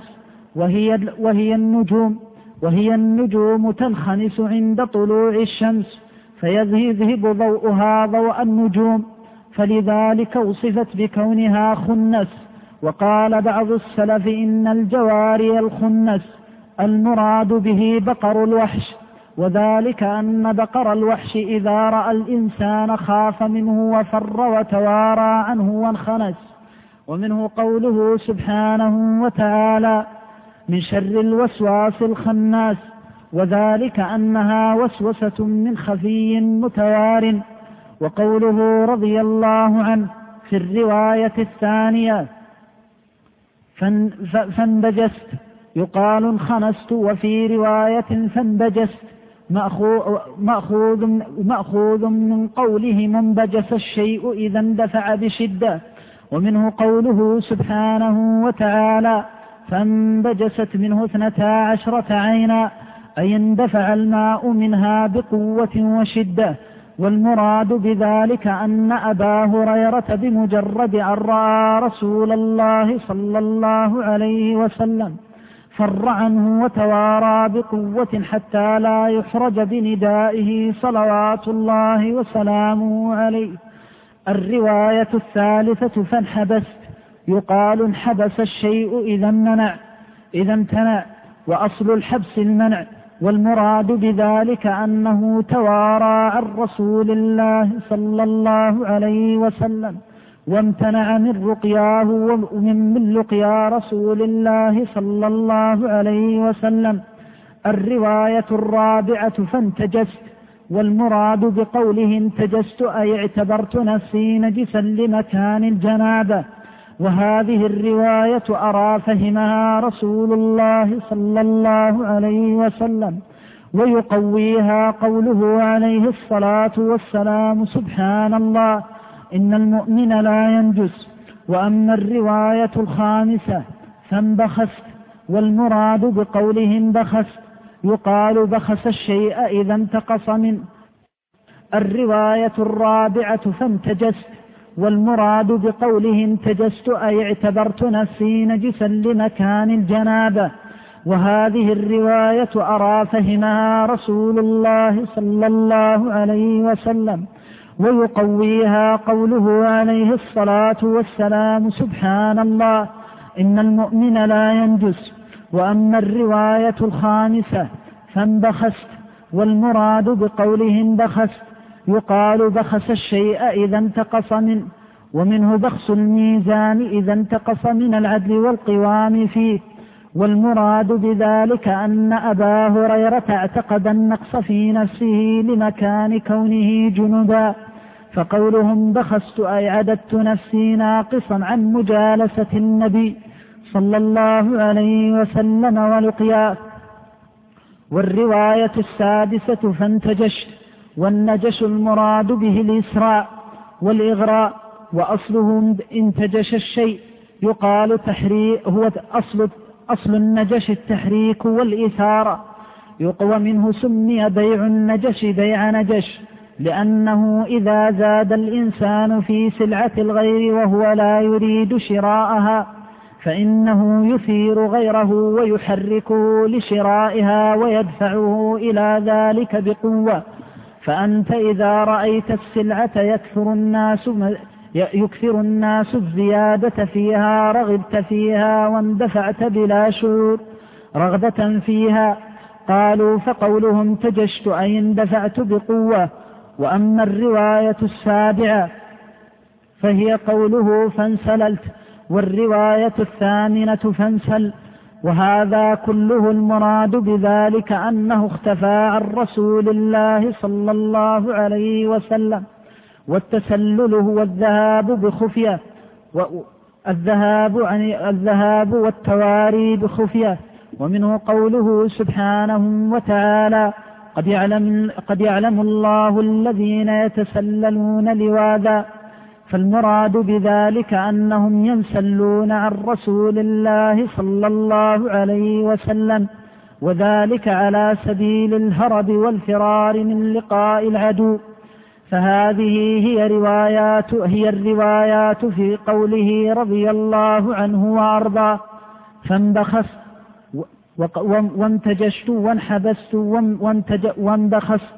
وهي النجوم تنخنس عند طلوع الشمس فيذهب ضوءها ضوء النجوم، فلذلك وصفت بكونها خنس. وقال بعض السلف إن الجواري الخنس المراد به بقر الوحش، وذلك أن بقر الوحش إذا رأى الإنسان خاف منه وفر وتوارى عنه وانخنس. ومنه قوله سبحانه وتعالى: من شر الوسواس الخناس، وذلك أنها وسوسة من خفي متوار. وقوله رضي الله عنه في الرواية الثانية فانبجست يقال انخنست، وفي رواية فانبجست مأخوذ من قوله منبجس الشيء إذا اندفع بشدة. ومنه قوله سبحانه وتعالى: فانبجست منه 12 عينا، أي اندفع الماء منها بقوة وشدة. والمراد بذلك أن أبا هريرة بمجرد أن رأى رسول الله صلى الله عليه وسلم فر عنه وتوارى بقوة حتى لا يحرج بندائه صلوات الله وسلامه عليه. الرواية الثالثة فانحبست يقال انحبس الشيء إذا امتنع، وأصل الحبس المنع. والمراد بذلك أنه توارى عن رسول الله صلى الله عليه وسلم وامتنع من رقياه ومن لقيا رسول الله صلى الله عليه وسلم. الرواية الرابعة فانتجست، والمراد بقوله انتجست أي اعتبرت نفسي نجسا لمكان الجنابة. وهذه الرواية أرى فهمها رسول الله صلى الله عليه وسلم، ويقويها قوله عليه الصلاة والسلام: سبحان الله إن المؤمن لا ينجس. وأما الرواية الخامسة فانبخست، والمراد بقوله انبخست يقال بخس الشيء إذا انتقص منه. الرواية الرابعة فانتجست، والمراد بقوله انتجست أي اعتبرت نفسي نجسا لمكان الجنابة. وهذه الرواية أرى فهمها رسول الله صلى الله عليه وسلم، ويقويها قوله عليه الصلاة والسلام: سبحان الله إن المؤمن لا ينجس. وأما الرواية الخامسة فانبخست، والمراد بقوله انبخست يقال بخس الشيء إذا انتقص منه، ومنه بخس الميزان إذا انتقص من العدل والقوام فيه. والمراد بذلك أن أبا هريرة اعتقد النقص في نفسه لمكان كونه جنبا، فقولهم بخست أي عددت نفسي ناقصا عن مجالسة النبي صلى الله عليه وسلم ولقياه. والرواية السادسة فانتجشت، والنجش المراد به الإسراء والإغراء، وأصله انتجش الشيء يقال تحريك، هو أصل النجش التحريك والإثارة، ومنه سمي بيع النجش بيع نجش، لأنه إذا زاد الإنسان في سلعة الغير وهو لا يريد شراءها فإنه يثير غيره ويحركه لشرائها ويدفعه إلى ذلك بقوة. فأنت إذا رأيت السلعة يكثر الناس الزيادة فيها رغبت فيها واندفعت بلا شعور رغبة فيها. قالوا فقولهم تجشت أي اندفعت بقوة. وأما الرواية السابعة فهي قوله فانسللت، والرواية الثامنة فانسل. وهذا كله المراد بذلك أنه اختفى عن رسول الله صلى الله عليه وسلم. والتسلل هو الذهاب بخفية، الذهاب والتواري بخفية. ومنه قوله سبحانه وتعالى: قد يعلم الله الذين يتسللون لواذا. فالمراد بذلك أنهم ينسلون عن رسول الله صلى الله عليه وسلم، وذلك على سبيل الهرب والفرار من لقاء العدو. فهذه هي الروايات في قوله رضي الله عنه وأرضاه: فانبخست وانتجشت وانحبست وانبخست،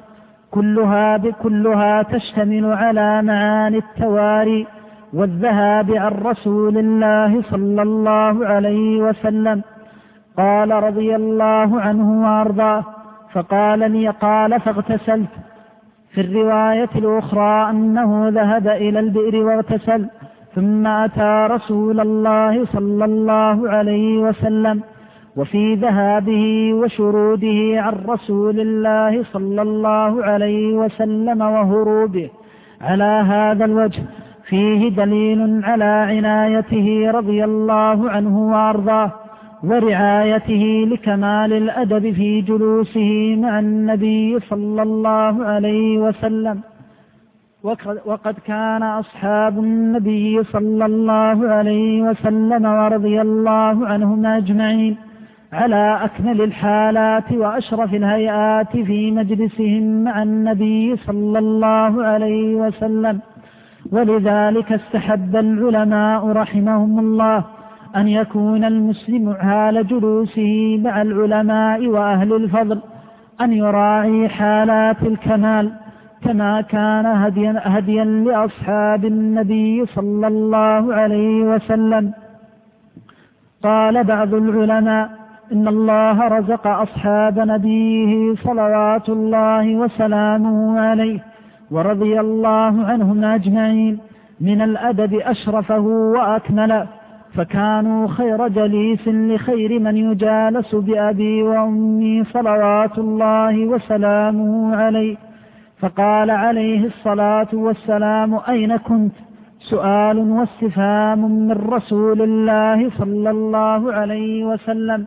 كلها تشتمل على معاني التواري والذهاب عن رسول الله صلى الله عليه وسلم. قال رضي الله عنه وأرضاه: قال فاغتسلت. في الرواية الأخرى أنه ذهب إلى البئر واغتسل، ثم أتى رسول الله صلى الله عليه وسلم. وفي ذهابه وشروده عن رسول الله صلى الله عليه وسلم وهروبه على هذا الوجه فيه دليل على عنايته رضي الله عنه وأرضاه، ورعايته لكمال الأدب في جلوسه مع النبي صلى الله عليه وسلم. وقد كان أصحاب النبي صلى الله عليه وسلم ورضي الله عنهم أجمعين على أكمل الحالات وأشرف الهيئات في مجلسهم مع النبي صلى الله عليه وسلم. ولذلك استحب العلماء رحمهم الله أن يكون المسلم حال جلوسه مع العلماء وأهل الفضل أن يراعي حالات الكمال، كما كان هديا لأصحاب النبي صلى الله عليه وسلم. قال بعض العلماء: إن الله رزق أصحاب نبيه صلوات الله وسلامه عليه ورضي الله عنهم أجمعين من الأدب أشرفه وأكمله، فكانوا خير جليس لخير من يجالس بأبي وأمي صلوات الله وسلامه عليه. فقال عليه الصلاة والسلام: أين كنت؟ سؤال واستفهام من رسول الله صلى الله عليه وسلم.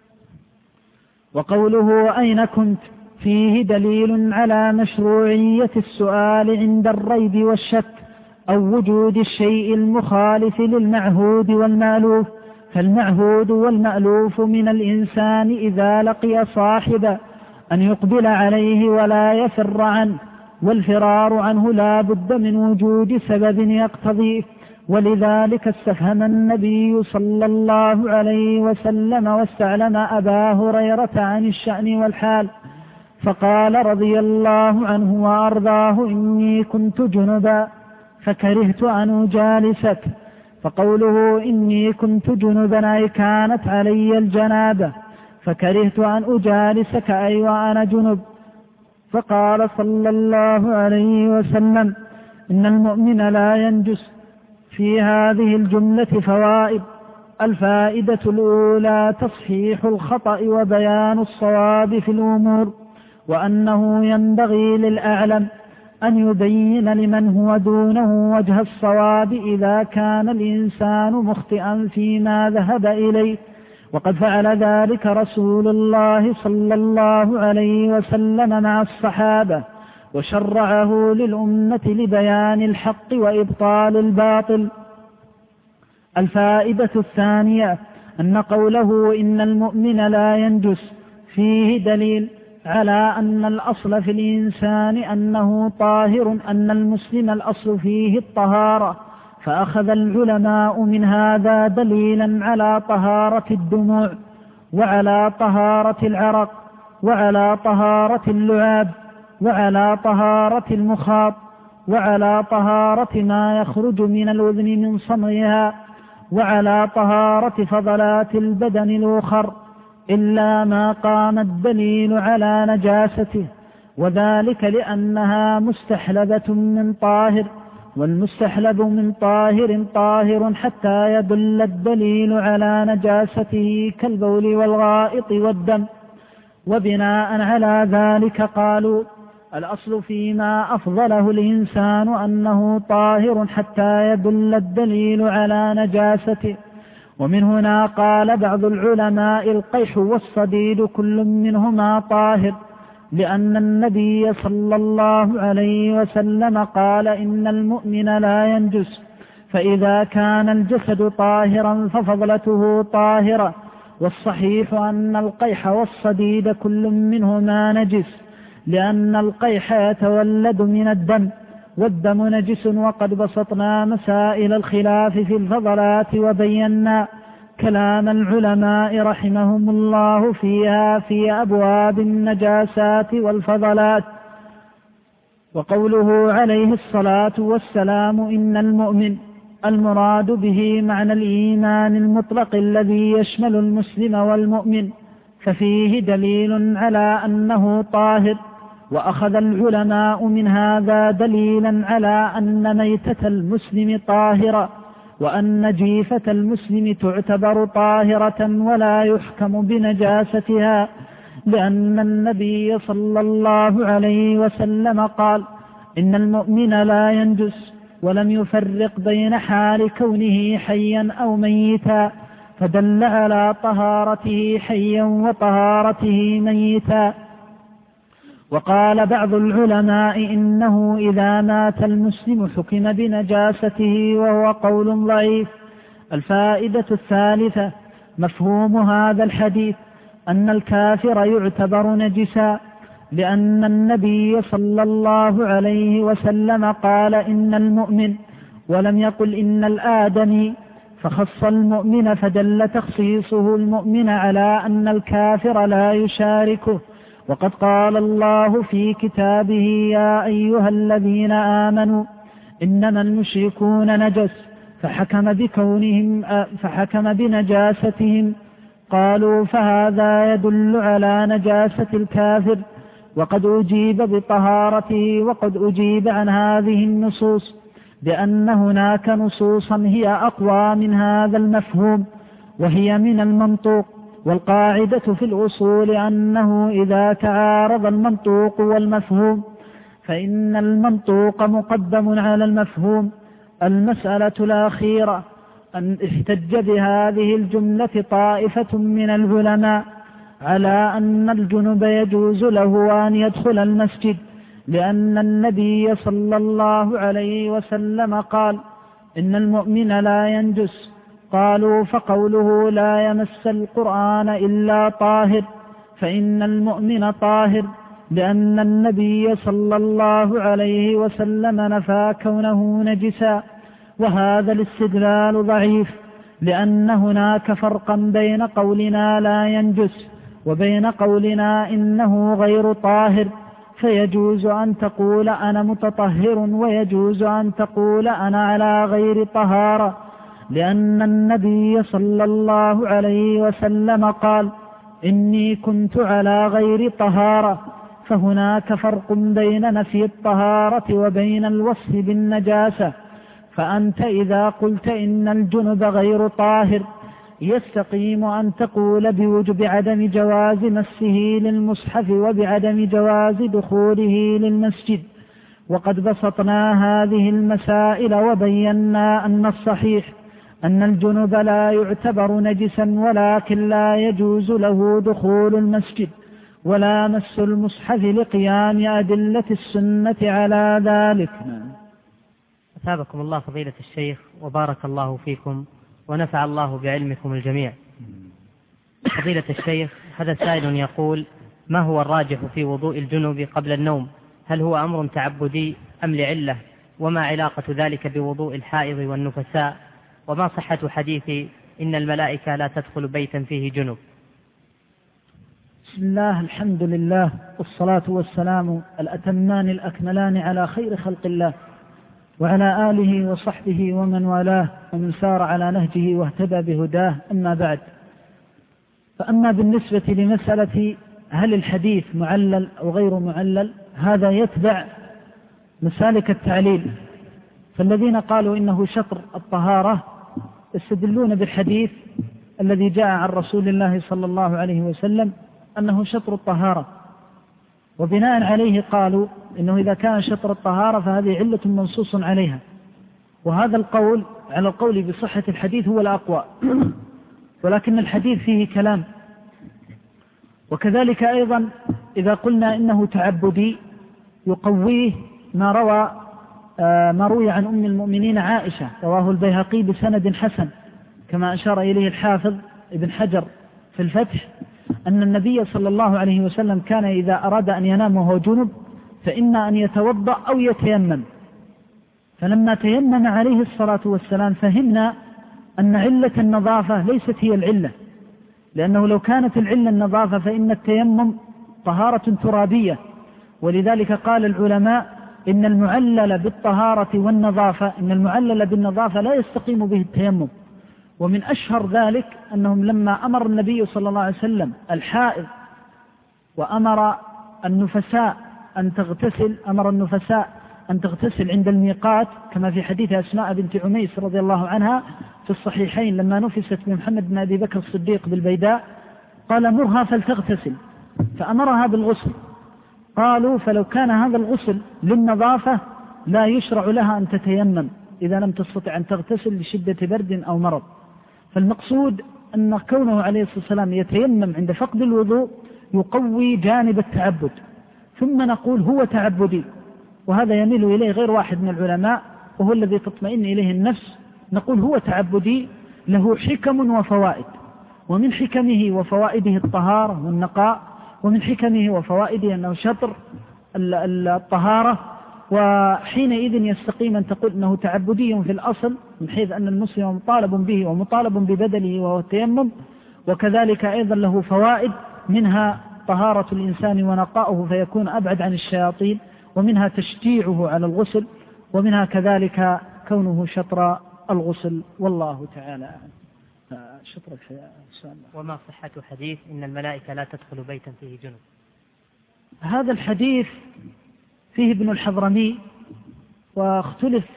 وقوله أين كنت فيه دليل على مشروعية السؤال عند الريب والشك، أو وجود الشيء المخالف للمعهود والمألوف، فالمعهود والمألوف من الإنسان إذا لقي صاحبه أن يقبل عليه ولا يفر عنه، والفرار عنه لا بد من وجود سبب يقتضيه. ولذلك استفهم النبي صلى الله عليه وسلم واستعلم أبا هريرة عن الشأن والحال، فقال رضي الله عنه وأرضاه: إني كنت جنبا فكرهت أن أجالسك. فقوله إني كنت جنبا أي كانت علي الجنابة، فكرهت أن أجالسك أي وأنا جنب. فقال صلى الله عليه وسلم: إن المؤمن لا ينجس. في هذه الجملة فوائد: الفائدة الأولى تصحيح الخطأ وبيان الصواب في الأمور، وأنه ينبغي للأعلم أن يبين لمن هو دونه وجه الصواب إذا كان الإنسان مخطئا فيما ذهب إليه، وقد فعل ذلك رسول الله صلى الله عليه وسلم مع الصحابة، وشرعه للأمة لبيان الحق وإبطال الباطل. الفائدة الثانية أن قوله إن المؤمن لا ينجس فيه دليل على أن الأصل في الإنسان أنه طاهر، أن المسلم الأصل فيه الطهارة، فأخذ العلماء من هذا دليلا على طهارة الدموع، وعلى طهارة العرق، وعلى طهارة اللعاب، وعلى طهارة المخاط، وعلى طهارة ما يخرج من الأذن من صمغها، وعلى طهارة فضلات البدن الأخر، إلا ما قام الدليل على نجاسته، وذلك لأنها مستحلبة من طاهر، والمستحلب من طاهر طاهر حتى يدل الدليل على نجاسته كالبول والغائط والدم. وبناء على ذلك قالوا: الأصل فيما أفضله الإنسان أنه طاهر حتى يدل الدليل على نجاسته. ومن هنا قال بعض العلماء: القيح والصديد كل منهما طاهر، لأن النبي صلى الله عليه وسلم قال: إن المؤمن لا ينجس، فإذا كان الجسد طاهرا ففضلته طاهرة. والصحيح أن القيح والصديد كل منهما نجس، لأن القيح يتولد من الدم، والدم نجس. وقد بسطنا مسائل الخلاف في الفضلات وبينا كلام العلماء رحمهم الله فيها في أبواب النجاسات والفضلات. وقوله عليه الصلاة والسلام إن المؤمن، المراد به معنى الإيمان المطلق الذي يشمل المسلم والمؤمن، ففيه دليل على أنه طاهر. وأخذ العلماء من هذا دليلا على أن ميتة المسلم طاهرة، وأن جيفة المسلم تعتبر طاهرة ولا يحكم بنجاستها، لأن النبي صلى الله عليه وسلم قال: إن المؤمن لا ينجس، ولم يفرق بين حال كونه حيا أو ميتا، فدل على طهارته حيا وطهارته ميتا. وقال بعض العلماء إنه إذا مات المسلم حكم بنجاسته، وهو قول ضعيف. الفائدة الثالثة مفهوم هذا الحديث أن الكافر يعتبر نجسا، لأن النبي صلى الله عليه وسلم قال إن المؤمن، ولم يقل إن الآدمي، فخص المؤمن، فدل تخصيصه المؤمن على أن الكافر لا يشاركه. وقد قال الله في كتابه: يا أيها الذين آمنوا إنما المشركون نجس، فحكم بنجاستهم. قالوا: فهذا يدل على نجاسة الكافر، وقد أجيب بطهارته. وقد أجيب عن هذه النصوص بأن هناك نصوصا هي أقوى من هذا المفهوم، وهي من المنطوق. والقاعدة في الأصول أنه إذا تعارض المنطوق والمفهوم فإن المنطوق مقدم على المفهوم. المسألة الأخيرة أن احتج بهذه الجملة طائفة من العلماء على أن الجنب يجوز له أن يدخل المسجد، لأن النبي صلى الله عليه وسلم قال إن المؤمن لا ينجس. قالوا فقوله لا يمس القرآن إلا طاهر، فإن المؤمن طاهر، لأن النبي صلى الله عليه وسلم نفى كونه نجسا. وهذا الاستدلال ضعيف، لأن هناك فرقا بين قولنا لا ينجس وبين قولنا إنه غير طاهر، فيجوز أن تقول أنا متطهر ويجوز أن تقول أنا على غير طهارة، لأن النبي صلى الله عليه وسلم قال إني كنت على غير طهارة. فهناك فرق بين نفي الطهارة وبين الوصف بالنجاسة. فأنت إذا قلت إن الجنب غير طاهر يستقيم أن تقول بوجب عدم جواز مسه للمصحف وبعدم جواز دخوله للمسجد. وقد بسطنا هذه المسائل وبينا أن الصحيح أن الجنب لا يعتبر نجسا، ولكن لا يجوز له دخول المسجد ولا مس المصحف لقيام أدلة السنة على ذلك. أثابكم الله فضيلة الشيخ وبارك الله فيكم ونفع الله بعلمكم الجميع. فضيلة الشيخ، هذا سائل يقول: ما هو الراجح في وضوء الجنوب قبل النوم؟ هل هو أمر تعبدي أم لعلة؟ وما علاقة ذلك بوضوء الحائض والنفساء؟ وما صحة حديث إن الملائكة لا تدخل بيتا فيه جنب؟ بسم الله، الحمد لله، والصلاة والسلام الأتمان الأكملان على خير خلق الله وعلى آله وصحبه ومن والاه ومن سار على نهجه واهتدى بهداه. أما بعد، فأما بالنسبة لمسألة هل الحديث معلل أو غير معلل، هذا يتبع مسالك التعليل. فالذين قالوا إنه شطر الطهارة يستدلون بالحديث الذي جاء عن رسول الله صلى الله عليه وسلم أنه شطر الطهارة، وبناء عليه قالوا إنه إذا كان شطر الطهارة فهذه علة منصوص عليها. وهذا القول على القول بصحة الحديث هو الأقوى، ولكن الحديث فيه كلام. وكذلك أيضا إذا قلنا إنه تعبدي يقويه ما روي عن أم المؤمنين عائشة، رواه البيهقي بسند حسن، كما أشار إليه الحافظ ابن حجر في الفتح، أن النبي صلى الله عليه وسلم كان إذا أراد أن ينام وهو جنب فإما أن يتوضأ أو يتيمم. فلما تيمم عليه الصلاة والسلام فهمنا أن علة النظافة ليست هي العلة، لأنه لو كانت العلة النظافة فإن التيمم طهارة ترابية. ولذلك قال العلماء إن المعلل بالطهارة والنظافة، إن المعلل بالنظافة لا يستقيم به التيمم. ومن أشهر ذلك أنهم لما أمر النبي صلى الله عليه وسلم الحائض وأمر النفساء أن تغتسل، أمر النفساء أن تغتسل عند الميقات، كما في حديث أسماء بنت عميس رضي الله عنها في الصحيحين لما نفست بمحمد بن أبي بكر الصديق بالبيداء، قال مرها فلتغتسل، فأمرها بالغسل. قالوا فلو كان هذا الغسل للنظافة لا يشرع لها أن تتيمم إذا لم تستطع أن تغتسل لشدة برد أو مرض. فالمقصود أن كونه عليه الصلاة والسلام يتيمم عند فقد الوضوء يقوي جانب التعبد. ثم نقول هو تعبدي، وهذا يميل إليه غير واحد من العلماء وهو الذي تطمئن إليه النفس. نقول هو تعبدي له حكم وفوائد، ومن حكمه وفوائده الطهارة والنقاء، ومن حكمه وفوائده أنه شطر الطهارة. وحينئذ يستقيم أن تقول أنه تعبدي في الأصل، من حيث أن المسلم مطالب به ومطالب ببدله وهو التيمم، وكذلك أيضا له فوائد، منها طهارة الإنسان ونقاؤه فيكون أبعد عن الشياطين، ومنها تشجيعه على الغسل، ومنها كذلك كونه شطر الغسل. والله تعالى شطر الحياة. وما صحة حديث إن الملائكة لا تدخل بيتا فيه جنب؟ هذا الحديث فيه ابن الحضرمي، واختلف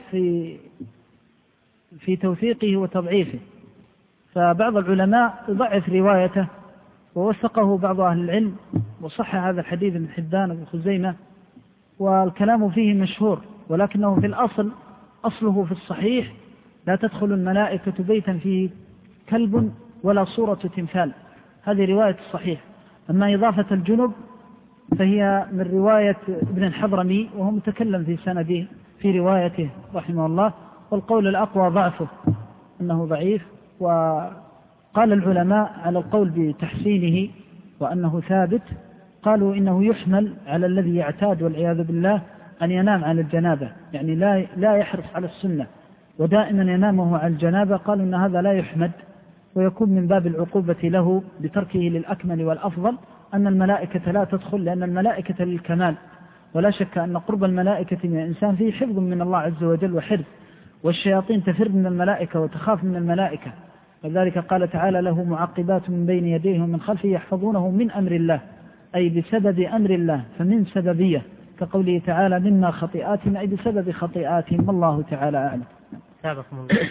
في توثيقه وتضعيفه، فبعض العلماء يضعف روايته ووثقه بعض أهل العلم، وصح هذا الحديث من حبان بن خزيمة، والكلام فيه مشهور، ولكنه في الأصل أصله في الصحيح لا تدخل الملائكة بيتا فيه كلب ولا صورة تمثال. هذه رواية الصحيح. أما إضافة الجنب فهي من رواية ابن الحضرمي وهو متكلم في سنده في روايته رحمه الله، والقول الأقوى ضعفه أنه ضعيف. وقال العلماء على القول بتحسينه وأنه ثابت قالوا إنه يحمل على الذي يعتاد والعياذ بالله أن ينام على الجنابة، يعني لا يحرص على السنة ودائما ينامه على الجنابة، قالوا إن هذا لا يحمد ويكون من باب العقوبة له بتركه للأكمل والأفضل، أن الملائكة لا تدخل لأن الملائكة للكمال، ولا شك أن قرب الملائكة من الإنسان فيه حفظ من الله عز وجل وحرز، والشياطين تفر من الملائكة وتخاف من الملائكة، وذلك قال تعالى له معقبات من بين يديه ومن خلفه يحفظونه من أمر الله، أي بسبب أمر الله، فمن سببية كقوله تعالى مما خطيئاتهم، أي بسبب خطيئاتهم، والله تعالى أعلم. سابقكم الله.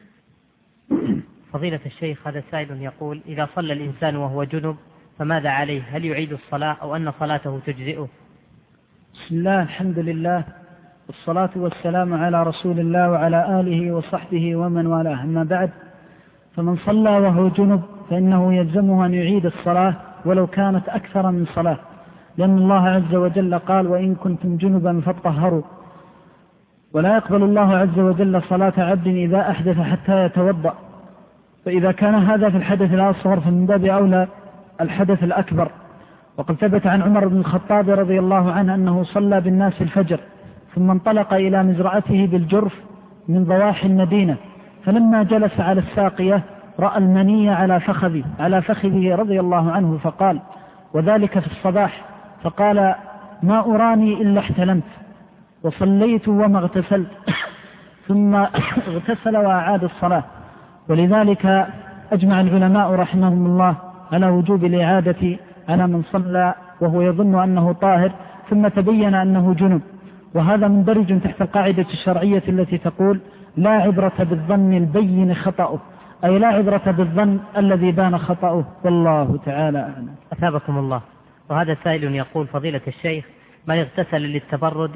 فضيلة الشيخ، هذا سائل يقول: إذا صلى الإنسان وهو جنب فماذا عليه؟ هل يعيد الصلاة أو أن صلاته تجزئه؟ بسم الله، الحمد لله، والصلاة والسلام على رسول الله وعلى آله وصحبه ومن والاه، أما بعد، فمن صلى وهو جنب فإنه يلزمه أن يعيد الصلاة ولو كانت أكثر من صلاة، لأن الله عز وجل قال: وإن كنتم جنبا فاطهروا. ولا يقبل الله عز وجل صلاة عبد إذا أحدث حتى يتوضأ، فإذا كان هذا في الحدث الأصغر فمن باب أولى الحدث الأكبر. وقد ثبت عن عمر بن الخطاب رضي الله عنه أنه صلى بالناس الفجر ثم انطلق إلى مزرعته بالجرف من ضواحي المدينة، فلما جلس على الساقية رأى المني على فخذه رضي الله عنه، فقال، وذلك في الصباح، فقال: ما أراني إلا احتلمت وصليت وما اغتسلت، ثم اغتسل وأعاد الصلاة. ولذلك أجمع العلماء رحمهم الله على وجوب الإعادة على من صلى وهو يظن أنه طاهر ثم تبين أنه جنب، وهذا مندرج تحت القاعدة الشرعية التي تقول: لا عبرة بالظن البين خطأه، أي لا عبرة بالظن الذي بان خطأه، والله تعالى أعلم. أثابكم الله. وهذا سائل يقول: فضيلة الشيخ، من اغتسل للتبرد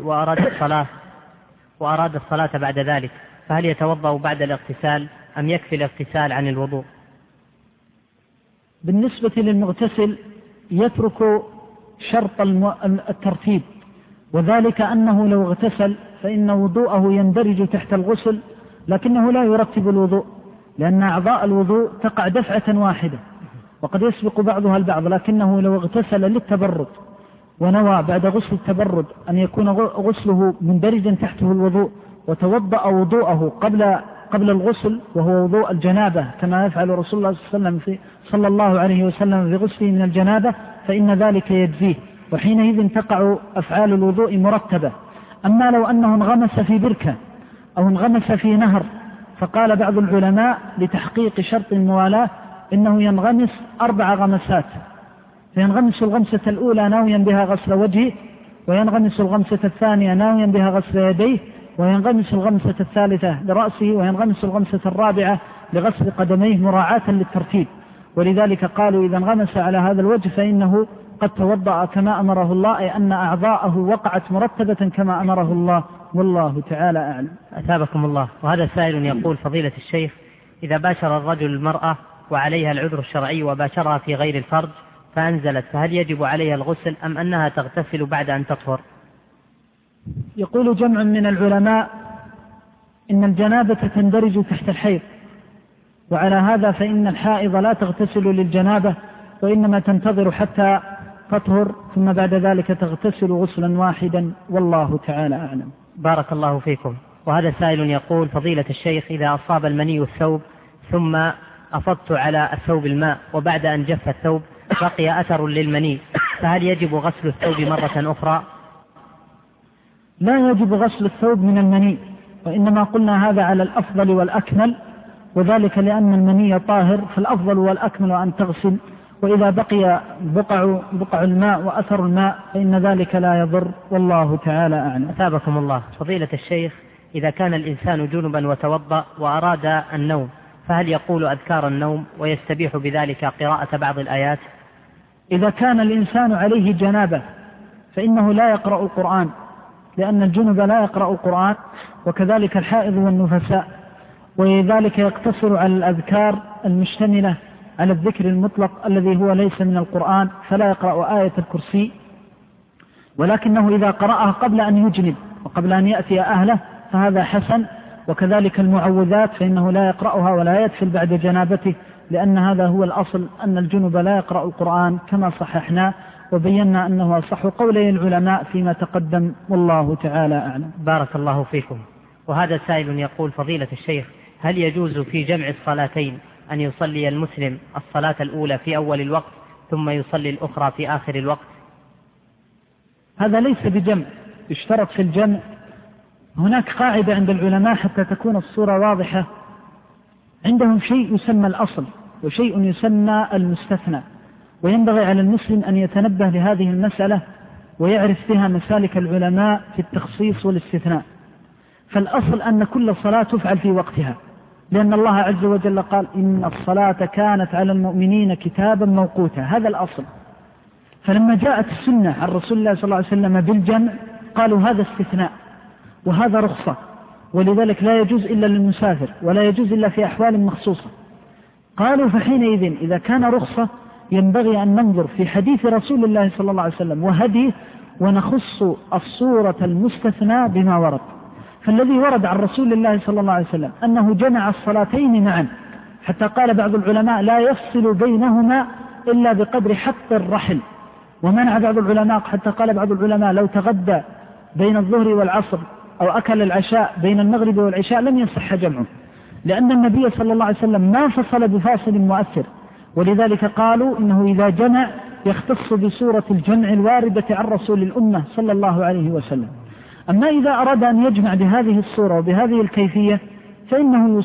وأراد الصلاة بعد ذلك، فهل يتوضأ بعد الاغتسال أم يكفي الاغتسال عن الوضوء؟ بالنسبة للمغتسل يترك شرط الترتيب، وذلك أنه لو اغتسل فإن وضوءه يندرج تحت الغسل، لكنه لا يرتب الوضوء، لأن أعضاء الوضوء تقع دفعة واحدة وقد يسبق بعضها البعض، لكنه لو اغتسل للتبرد ونوى بعد غسل التبرد أن يكون غسله مندرجا تحته الوضوء وتوضأ وضوءه قبل الغسل وهو وضوء الجنابة كما يفعل رسول الله صلى الله عليه وسلم في غسله من الجنابة، فإن ذلك يجزيه، وحينئذ تقع أفعال الوضوء مرتبة. أما لو أنه انغمس في بركة أو انغمس في نهر، فقال بعض العلماء لتحقيق شرط الموالاة إنه ينغمس 4 غمسات، فينغمس الغمسة الأولى ناويا بها غسل وجهه، وينغمس الغمسة الثانية ناويا بها غسل يديه، وينغمس الغمسة الثالثة لرأسه، وينغمس الغمسة الرابعة لغسل قدميه مراعاة للترتيب. ولذلك قالوا إذا انغمس على هذا الوجه فإنه قد توضأ كما أمره الله، أي أن أعضاءه وقعت مرتبة كما أمره الله، والله تعالى أعلم. أثابكم الله. وهذا سائل يقول: فضيلة الشيخ، إذا باشر الرجل المرأة وعليها العذر الشرعي وباشرها في غير الفرج فأنزلت، فهل يجب عليها الغسل أم أنها تغتسل بعد أن تطهر؟ يقول جمع من العلماء إن الجنابة تندرج تحت الحيض، وعلى هذا فإن الحائض لا تغتسل للجنابة وإنما تنتظر حتى تطهر ثم بعد ذلك تغتسل غسلا واحدا، والله تعالى أعلم. بارك الله فيكم. وهذا سائل يقول: فضيلة الشيخ، إذا أصاب المني الثوب ثم أفضت على الثوب الماء وبعد أن جف الثوب بقي أثر للمني، فهل يجب غسل الثوب مرة أخرى؟ لا يجب غسل الثوب من المني، وإنما قلنا هذا على الأفضل والأكمل، وذلك لأن المني طاهر، فالأفضل والأكمل أن تغسل، وإذا بقي بقع الماء وأثر الماء فإن ذلك لا يضر، والله تعالى أعلم. أثابكم الله. فضيلة الشيخ، إذا كان الإنسان جنبا وتوضأ وأراد النوم، فهل يقول أذكار النوم ويستبيح بذلك قراءة بعض الآيات؟ إذا كان الإنسان عليه جنابة فإنه لا يقرأ القرآن، لأن الجنب لا يقرأ القرآن، وكذلك الحائض والنفساء، ولذلك يقتصر على الأذكار المشتملة على الذكر المطلق الذي هو ليس من القرآن، فلا يقرأ آية الكرسي ولكنه إذا قرأها قبل أن يجنب وقبل أن يأتي أهله فهذا حسن. وكذلك المعوذات فإنه لا يقرأها ولا يدفل بعد جنابته، لأن هذا هو الأصل أن الجنب لا يقرأ القرآن كما صححنا وبينا أنه أصح قولي العلماء فيما تقدم، والله تعالى أعلم. بارك الله فيكم. وهذا سائل يقول: فضيلة الشيخ، هل يجوز في جمع الصلاتين أن يصلي المسلم الصلاة الأولى في أول الوقت ثم يصلي الأخرى في آخر الوقت؟ هذا ليس بجمع، يشترط في الجمع. هناك قاعدة عند العلماء حتى تكون الصورة واضحة، عندهم شيء يسمى الأصل وشيء يسمى المستثنى، وينبغي على المسلم أن يتنبه لهذه المسألة ويعرف بها مسالك العلماء في التخصيص والاستثناء. فالأصل أن كل صلاة تفعل في وقتها، لأن الله عز وجل قال: إن الصلاة كانت على المؤمنين كتابا موقوتا، هذا الأصل. فلما جاءت السنة عن رسول الله صلى الله عليه وسلم بالجمع قالوا هذا استثناء وهذا رخصة، ولذلك لا يجوز إلا للمسافر ولا يجوز إلا في أحوال مخصوصة. قالوا فحينئذ إذا كان رخصة ينبغي أن ننظر في حديث رسول الله صلى الله عليه وسلم وهديه ونخص الصورة المستثنى بما ورد. فالذي ورد عن رسول الله صلى الله عليه وسلم أنه جمع الصلاتين معا، حتى قال بعض العلماء لا يفصل بينهما إلا بقدر حق الرحل، ومنع بعض العلماء حتى قال بعض العلماء لو تغدى بين الظهر والعصر أو أكل العشاء بين المغرب والعشاء لم يصح جمعه، لأن النبي صلى الله عليه وسلم ما فصل بفاصل مؤثر. ولذلك قالوا إنه إذا جمع يختص بصورة الجمع الواردة عن رسول الأمة صلى الله عليه وسلم. أما إذا أراد أن يجمع بهذه الصورة وبهذه الكيفية فإنه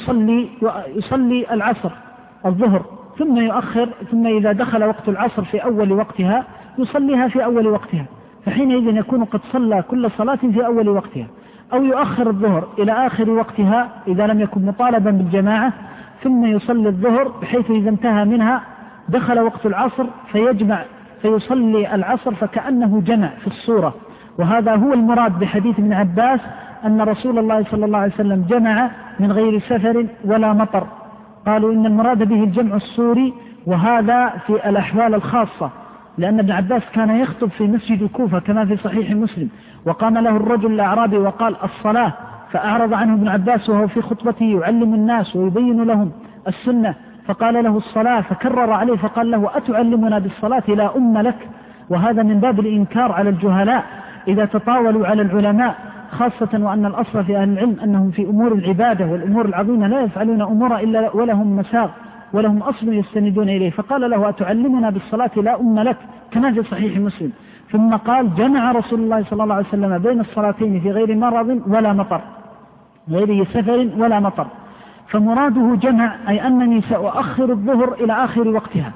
يصلي العصر الظهر ثم يؤخر، ثم إذا دخل وقت العصر في أول وقتها يصليها في أول وقتها، فحينئذ يكون قد صلى كل صلاة في أول وقتها. أو يؤخر الظهر إلى آخر وقتها إذا لم يكن مطالبا بالجماعة، ثم يصلي الظهر بحيث إذا انتهى منها دخل وقت العصر فيجمع فيصلي العصر فكأنه جمع في الصورة. وهذا هو المراد بحديث ابن عباس أن رسول الله صلى الله عليه وسلم جمع من غير سفر ولا مطر. قالوا إن المراد به الجمع الصوري، وهذا في الأحوال الخاصة، لأن ابن عباس كان يخطب في مسجد الكوفة كما في صحيح مسلم، وقام له الرجل الأعرابي وقال الصلاة، فأعرض عنه ابن عباس وهو في خطبته يعلم الناس ويبين لهم السنة، فقال له الصلاة، فكرر عليه فقال له أتعلمنا بالصلاة لا أم لك. وهذا من باب الإنكار على الجهلاء إذا تطاولوا على العلماء، خاصة وأن الأصل في أهل العلم أنهم في أمور العبادة والأمور العظيمة لا يفعلون أمورا إلا ولهم مساغ ولهم أصل يستندون إليه. فقال له أتعلمنا بالصلاة لا أم لك كما في صحيح مسلم. ثم قال جمع رسول الله صلى الله عليه وسلم بين الصلاتين في غير مرض ولا مطر، غير سفر ولا مطر. فمراده جمع أي أنني سأؤخر الظهر إلى آخر وقتها،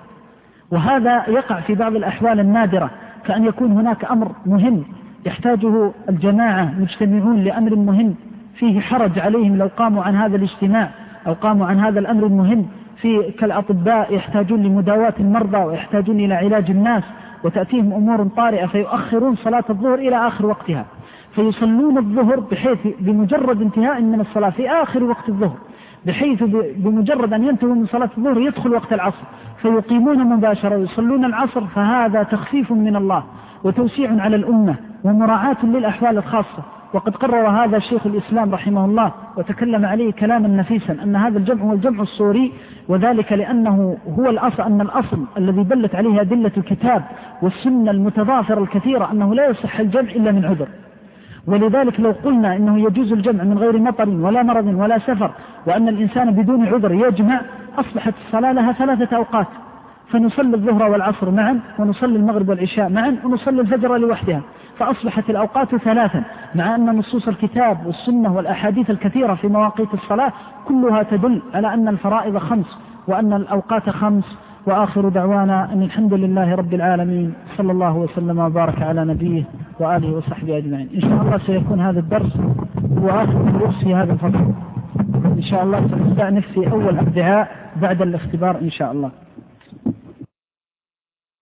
وهذا يقع في بعض الأحوال النادرة، كأن يكون هناك أمر مهم يحتاجه الجماعة مجتمعون لأمر مهم فيه حرج عليهم لو قاموا عن هذا الاجتماع أو قاموا عن هذا الأمر المهم، في كالأطباء يحتاجون لمداواة المرضى ويحتاجون إلى علاج الناس وتأتيهم أمور طارئة فيؤخرون صلاة الظهر إلى آخر وقتها، فيصلون الظهر بحيث بمجرد انتهاء من الصلاة في آخر وقت الظهر، بحيث بمجرد أن ينتهوا من صلاة الظهر يدخل وقت العصر فيقيمون مباشرة ويصلون العصر. فهذا تخفيف من الله وتوسيع على الأمة ومراعاة للأحوال الخاصة. وقد قرر هذا شيخ الإسلام رحمه الله وتكلم عليه كلاما نفيسا أن هذا الجمع هو الجمع الصوري، وذلك لأنه هو الأصل، أن الأصل الذي دلت عليه أدلة الكتاب والسنة المتضافرة الكثيرة أنه لا يصح الجمع إلا من عذر. ولذلك لو قلنا إنه يجوز الجمع من غير مطر ولا مرض ولا سفر، وأن الإنسان بدون عذر يجمع، أصبحت الصلاة لها 3 أوقات، فنصلي الظهر والعصر معا، ونصلي المغرب والعشاء معا، ونصلي الفجر لوحدها، فأصبحت الأوقات 3، مع أن نصوص الكتاب والسنة والأحاديث الكثيرة في مواقيت الصلاة كلها تدل على أن الفرائض 5 وأن الأوقات 5. وآخر دعوانا أن الحمد لله رب العالمين، صلى الله وسلم وبارك على نبيه وآله وصحبه أجمعين. إن شاء الله سيكون هذا الدرس هو آخر الدرس في هذا الفصل، إن شاء الله سنستأنف في أول الدعاء بعد الاختبار إن شاء الله.